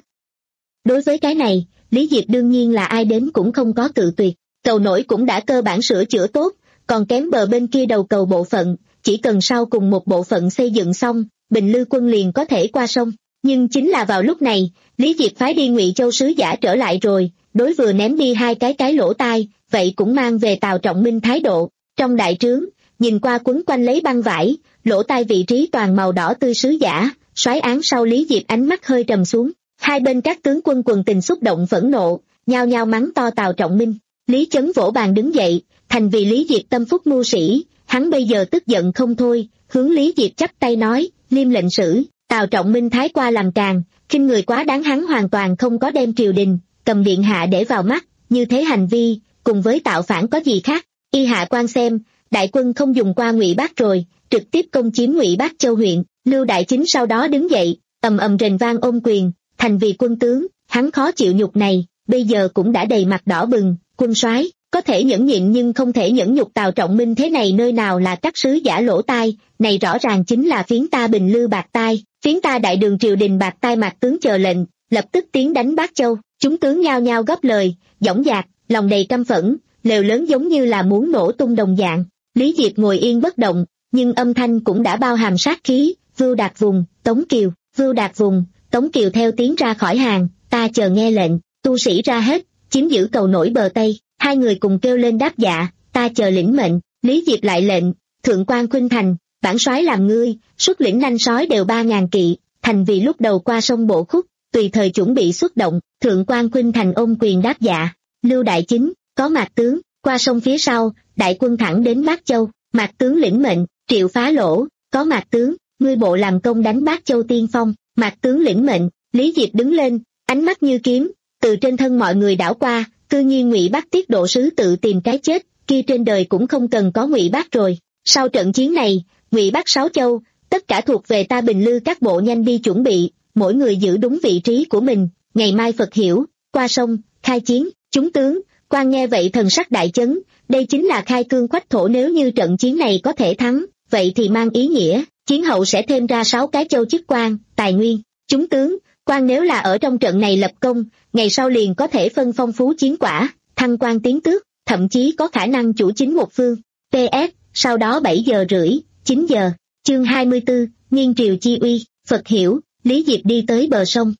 Đối với cái này, Lý Diệp đương nhiên là ai đến cũng không có cự tuyệt. Cầu nổi cũng đã cơ bản sửa chữa tốt, còn kém bờ bên kia đầu cầu bộ phận, chỉ cần sau cùng một bộ phận xây dựng xong, Bình Lư quân liền có thể qua sông. Nhưng chính là vào lúc này, Lý Diệp phái đi Ngụy Châu sứ giả trở lại rồi, đối vừa ném đi hai cái cái lỗ tai, vậy cũng mang về Tào Trọng Minh thái độ. Trong đại trướng, nhìn qua quấn quanh lấy băng vải, lỗ tai vị trí toàn màu đỏ tươi sứ giả, soái án sau Lý Diệp ánh mắt hơi trầm xuống. Hai bên các tướng quân quần tình xúc động phẫn nộ, nhao nhao mắng to Tào Trọng Minh. Lý Chấn vỗ bàn đứng dậy, thành vì Lý Diệp tâm phúc mưu sĩ, hắn bây giờ tức giận không thôi, hướng Lý Diệp chắp tay nói, liêm lệnh sử. Tào Trọng Minh thái qua làm càng, khinh người quá đáng, hắn hoàn toàn không có đem triều đình, cầm điện hạ để vào mắt, như thế hành vi, cùng với tạo phản có gì khác. Y hạ quan xem, đại quân không dùng qua Ngụy Bác rồi, trực tiếp công chiếm Ngụy Bác Châu huyện. Lưu Đại Chính sau đó đứng dậy, ầm ầm rền vang ôm quyền, thành vì quân tướng, hắn khó chịu nhục này, bây giờ cũng đã đầy mặt đỏ bừng. Quân soái có thể nhẫn nhịn nhưng không thể nhẫn nhục Tào Trọng Minh thế này nơi nào là các sứ giả lỗ tai, này rõ ràng chính là phiến ta Bình Lư bạc tai, phiến ta đại đường triều đình bạc tai. Mạc tướng chờ lệnh, lập tức tiến đánh Bác Châu. Chúng tướng nhao nhao góp lời, dõng dạc, lòng đầy căm phẫn, lều lớn giống như là muốn nổ tung đồng dạng. Lý Diệp ngồi yên bất động, nhưng âm thanh cũng đã bao hàm sát khí. Vưu Đạt vùng, Tống Kiều, Vưu Đạt vùng, Tống Kiều theo tiếng ra khỏi hàng, ta chờ nghe lệnh. Tu sĩ ra hết, chiếm giữ cầu nổi bờ Tây. Hai người cùng kêu lên đáp dạ, ta chờ lĩnh mệnh. Lý Diệp lại lệnh, thượng quan Khuynh Thành, bản soái làm ngươi, xuất lĩnh nanh sói đều ba ngàn kỵ, thành vì lúc đầu qua sông Bộ Khúc, tùy thời chuẩn bị xuất động. Thượng quan Khuynh Thành ôm quyền đáp dạ. Lưu Đại Chính, có Mạc tướng, qua sông phía sau, đại quân thẳng đến Bác Châu. Mạc tướng lĩnh mệnh. Triệu Phá Lỗ, có Mạc tướng, ngươi bộ làm công đánh Bác Châu tiên phong. Mạc tướng lĩnh mệnh. Lý Diệp đứng lên, ánh mắt như kiếm, từ trên thân mọi người đảo qua, cư nhiên Ngụy Bác tiết độ sứ tự tìm cái chết, kia trên đời cũng không cần có Ngụy Bác rồi. Sau trận chiến này, Ngụy Bác sáu châu, tất cả thuộc về ta Bình Lư, các bộ nhanh đi chuẩn bị, mỗi người giữ đúng vị trí của mình, ngày mai Phật hiểu, qua sông, khai chiến. Chúng tướng, quan nghe vậy thần sắc đại chấn, đây chính là khai cương khoách thổ, nếu như trận chiến này có thể thắng, vậy thì mang ý nghĩa, chiến hậu sẽ thêm ra sáu cái châu chức quan, tài nguyên. Chúng tướng, quan nếu là ở trong trận này lập công, ngày sau liền có thể phân phong phú chiến quả, thăng quan tiến tước, thậm chí có khả năng chủ chính một phương. pê ét, sau đó bảy giờ rưỡi, chín giờ, chương hai mươi tư, nghiêng triều chi uy. Phật hiểu, Lý Diệp đi tới bờ sông.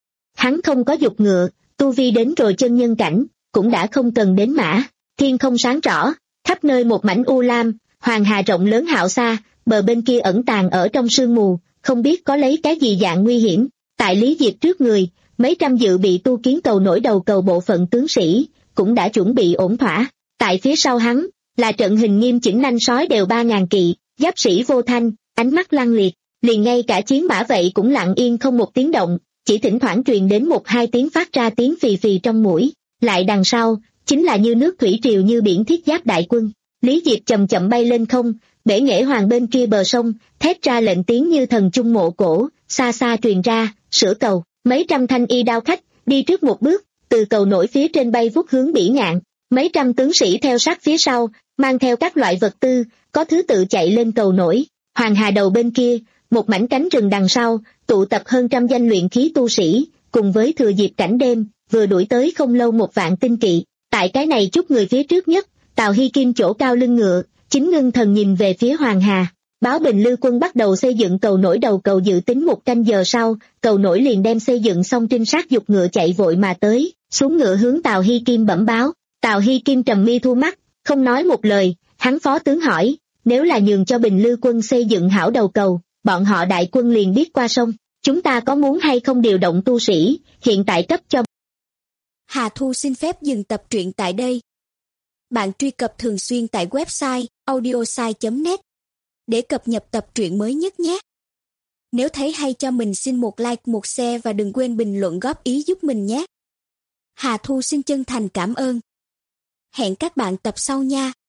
Hắn không có dục ngựa, tu vi đến rồi chân nhân cảnh, cũng đã không cần đến mã. Thiên không sáng rõ, khắp nơi một mảnh u lam, hoàng hà rộng lớn hạo xa, bờ bên kia ẩn tàng ở trong sương mù, không biết có lấy cái gì dạng nguy hiểm. Tại Lý Diệp trước người, mấy trăm dự bị tu kiến cầu nổi đầu cầu bộ phận tướng sĩ, cũng đã chuẩn bị ổn thỏa. Tại phía sau hắn, là trận hình nghiêm chỉnh nanh sói đều ba ngàn kỵ, giáp sĩ vô thanh, ánh mắt lăng liệt, liền ngay cả chiến mã vậy cũng lặng yên không một tiếng động, chỉ thỉnh thoảng truyền đến một hai tiếng phát ra tiếng phì phì trong mũi. Lại đằng sau, chính là như nước thủy triều như biển thiết giáp đại quân. Lý Diệp chậm chậm bay lên không, bể nghệ hoàng bên kia bờ sông, thét ra lệnh tiếng như thần trung mộ cổ, xa xa truyền ra, sửa cầu. Mấy trăm thanh y đao khách, đi trước một bước, từ cầu nổi phía trên bay vút hướng Bỉ Ngạn. Mấy trăm tướng sĩ theo sát phía sau, mang theo các loại vật tư, có thứ tự chạy lên cầu nổi. Hoàng hà đầu bên kia, một mảnh cánh rừng đằng sau, tụ tập hơn trăm danh luyện khí tu sĩ, cùng với thừa dịp cảnh đêm, vừa đuổi tới không lâu một vạn tinh kỵ. Tại cái này chút người phía trước nhất, Tào Hy Kim chỗ cao lưng ngựa, chính ngưng thần nhìn về phía Hoàng hà. Báo Bình Lư quân bắt đầu xây dựng cầu nổi đầu cầu, dự tính một canh giờ sau, cầu nổi liền đem xây dựng xong, trinh sát giục ngựa chạy vội mà tới, xuống ngựa hướng Tào Hy Kim bẩm báo. Tào Hy Kim trầm mi thu mắt, không nói một lời. Hắn phó tướng hỏi, nếu là nhường cho Bình Lư quân xây dựng hảo đầu cầu, bọn họ đại quân liền biết qua sông, chúng ta có muốn hay không điều động tu sĩ, hiện tại cấp cho. Hà Thu xin phép dừng tập truyện tại đây. Bạn truy cập thường xuyên tại website audiosai chấm net để cập nhật tập truyện mới nhất nhé. Nếu thấy hay cho mình xin một like, một share và đừng quên bình luận góp ý giúp mình nhé. Hà Thu xin chân thành cảm ơn. Hẹn các bạn tập sau nha.